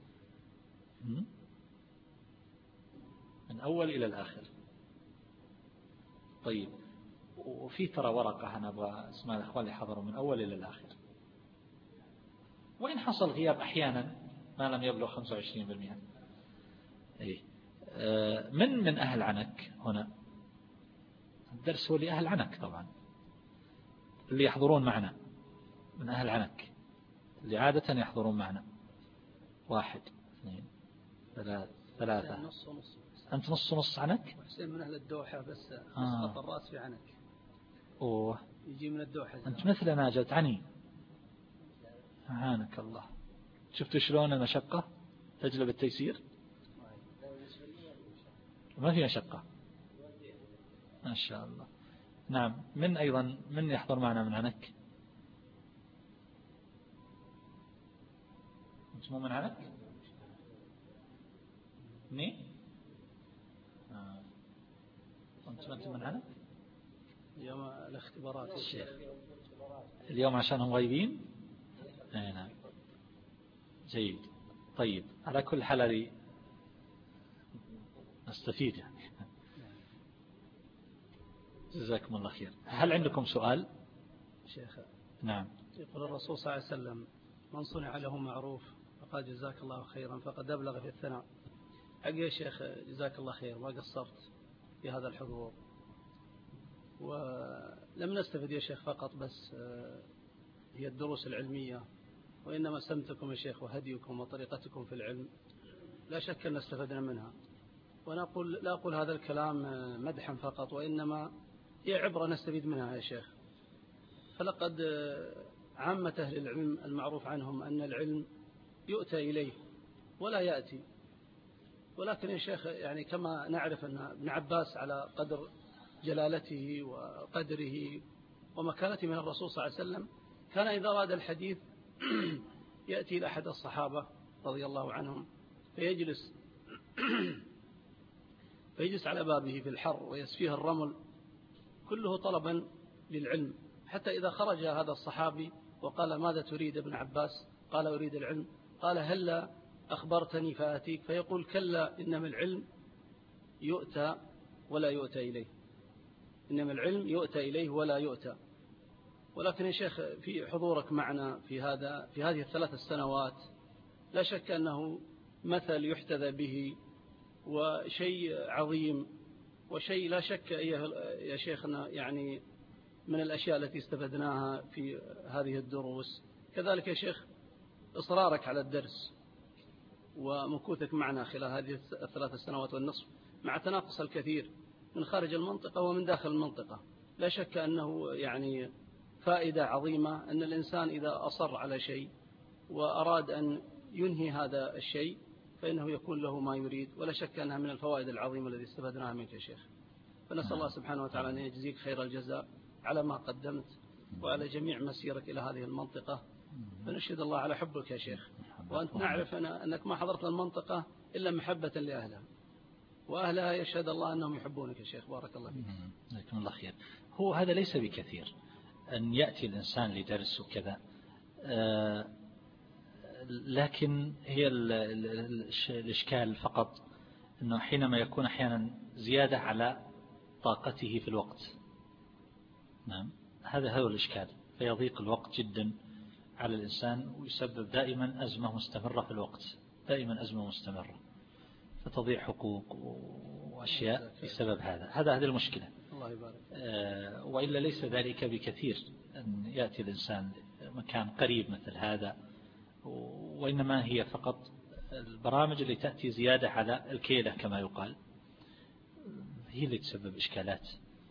من أول إلى الآخر. طيب، وفي ترى ورقة أنا أبغى اسمع الأخوان اللي حضروا من أول إلى الآخر، وإن حصل غياب أحيانا ما لم يبلغ خمسة وعشرين بالمئة. إيه. من من أهل عنك هنا؟ الدرس هو لأهل عنك طبعا، اللي يحضرون معنا من أهل عنك اللي عادة يحضرون معنا. واحد اثنين ثلاث ثلاثة. نص ونص. أنت نص ونص عنك؟ حسين من أهل الدوحة بس آه. مسقط الرأس في عنك. أوه. يجي من الدوحة. أنت مثلنا جلت عني. أعانك الله. شفتوا شلون المشقة تجلب التيسير؟ ما في مشقة ما شاء الله. نعم. من أيضا من يحضر معنا من عنك؟ أنت مو من عنك؟ منين؟ آه. أنت أنت من عنك؟ يوم الاختبارات يا شيخ. اليوم عشانهم غايبين؟ أي نعم. جيد. طيب، على كل حال هذه نستفيد يعني. جزاكم الله خير. هل عندكم سؤال؟ شيخ. نعم. يقول الرسول صلى الله عليه وسلم من صنع له معروف فقال جزاك الله خيرا فقد أبلغ في الثناء. حق يا شيخ جزاك الله خير، ما قصرت في هذا الحضور، ولم نستفد يا شيخ فقط بس هي الدروس العلمية، وإنما سمتكم يا شيخ وهديكم وطريقتكم في العلم لا شك أن استفدنا منها. وأنا أقول لا أقول هذا الكلام مدحا فقط، وإنما هي عبرة نستفيد منها يا شيخ. فلقد عامة أهل العلم المعروف عنهم أن العلم يؤتى إليه ولا يأتي، ولكن يا شيخ يعني كما نعرف أن ابن عباس على قدر جلالته وقدره ومكانته من الرسول صلى الله عليه وسلم كان إذا أراد الحديث يأتي إلى أحد الصحابة رضي الله عنهم فيجلس فيجلس على بابه في الحر ويسفيه الرمل كله طلبا للعلم، حتى إذا خرج هذا الصحابي وقال ماذا تريد ابن عباس؟ قال أريد العلم. قال هلا أخبرتني فآتيك؟ فيقول كلا، إنما العلم يؤتى ولا يؤتى إليه، إنما العلم يؤتى إليه ولا يؤتى. ولكن يا شيخ في حضورك معنا في هذا في هذه الثلاث السنوات لا شك أنه مثل يحتذى به وشيء عظيم وشيء لا شك يا شيخنا يعني من الأشياء التي استفدناها في هذه الدروس. كذلك يا شيخ إصرارك على الدرس ومكوثك معنا خلال هذه الثلاث سنوات والنصف مع تناقص الكثير من خارج المنطقة ومن داخل المنطقة، لا شك أنه يعني فائدة عظيمة أن الإنسان إذا أصر على شيء وأراد أن ينهي هذا الشيء فإنه يكون له ما يريد، ولا شك أنها من الفوائد العظيمة التي استفدناها منك يا شيخ. فنسأل الله سبحانه وتعالى أن يجزيك خير الجزاء على ما قدمت وعلى جميع مسيرك إلى هذه المنطقة. فنشهد الله على حبك يا شيخ، وأنت نعرف أنك ما حضرت المنطقة إلا محبة لأهلها، وأهلها يشهد الله أنهم يحبونك يا شيخ. بارك الله فيك. جزاكم الله خير. هو هذا ليس بكثير أن يأتي الإنسان لدرس وكذا، آه لكن هي الإشكال فقط أنه حينما يكون أحيانا زيادة على طاقته في الوقت. نعم، هذا هو الإشكال، فيضيق الوقت جدا على الإنسان ويسبب دائما أزمة مستمرة في الوقت، دائما أزمة مستمرة، فتضيع حقوق وأشياء بسبب هذا. هذا هذه المشكلة. الله يبارك. آه وإلا ليس ذلك بكثير أن يأتي الإنسان مكان قريب مثل هذا، وإنما هي فقط البرامج اللي تأتي زيادة على الكيلة كما يقال هي اللي تسبب إشكالات.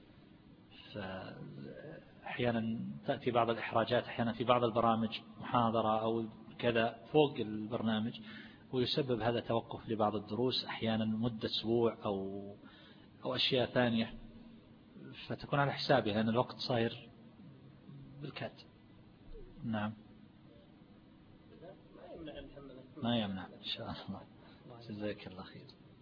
فأحيانا تأتي بعض الإحراجات أحيانا في بعض البرامج، محاضرة أو كذا فوق البرنامج، ويسبب هذا توقف لبعض الدروس أحيانا مدة أسبوع أو أو أشياء ثانية، فتكون على حسابها لأن الوقت صاير بالكاد. نعم، ما يمنع إن شاء الله. جزاك الله خير.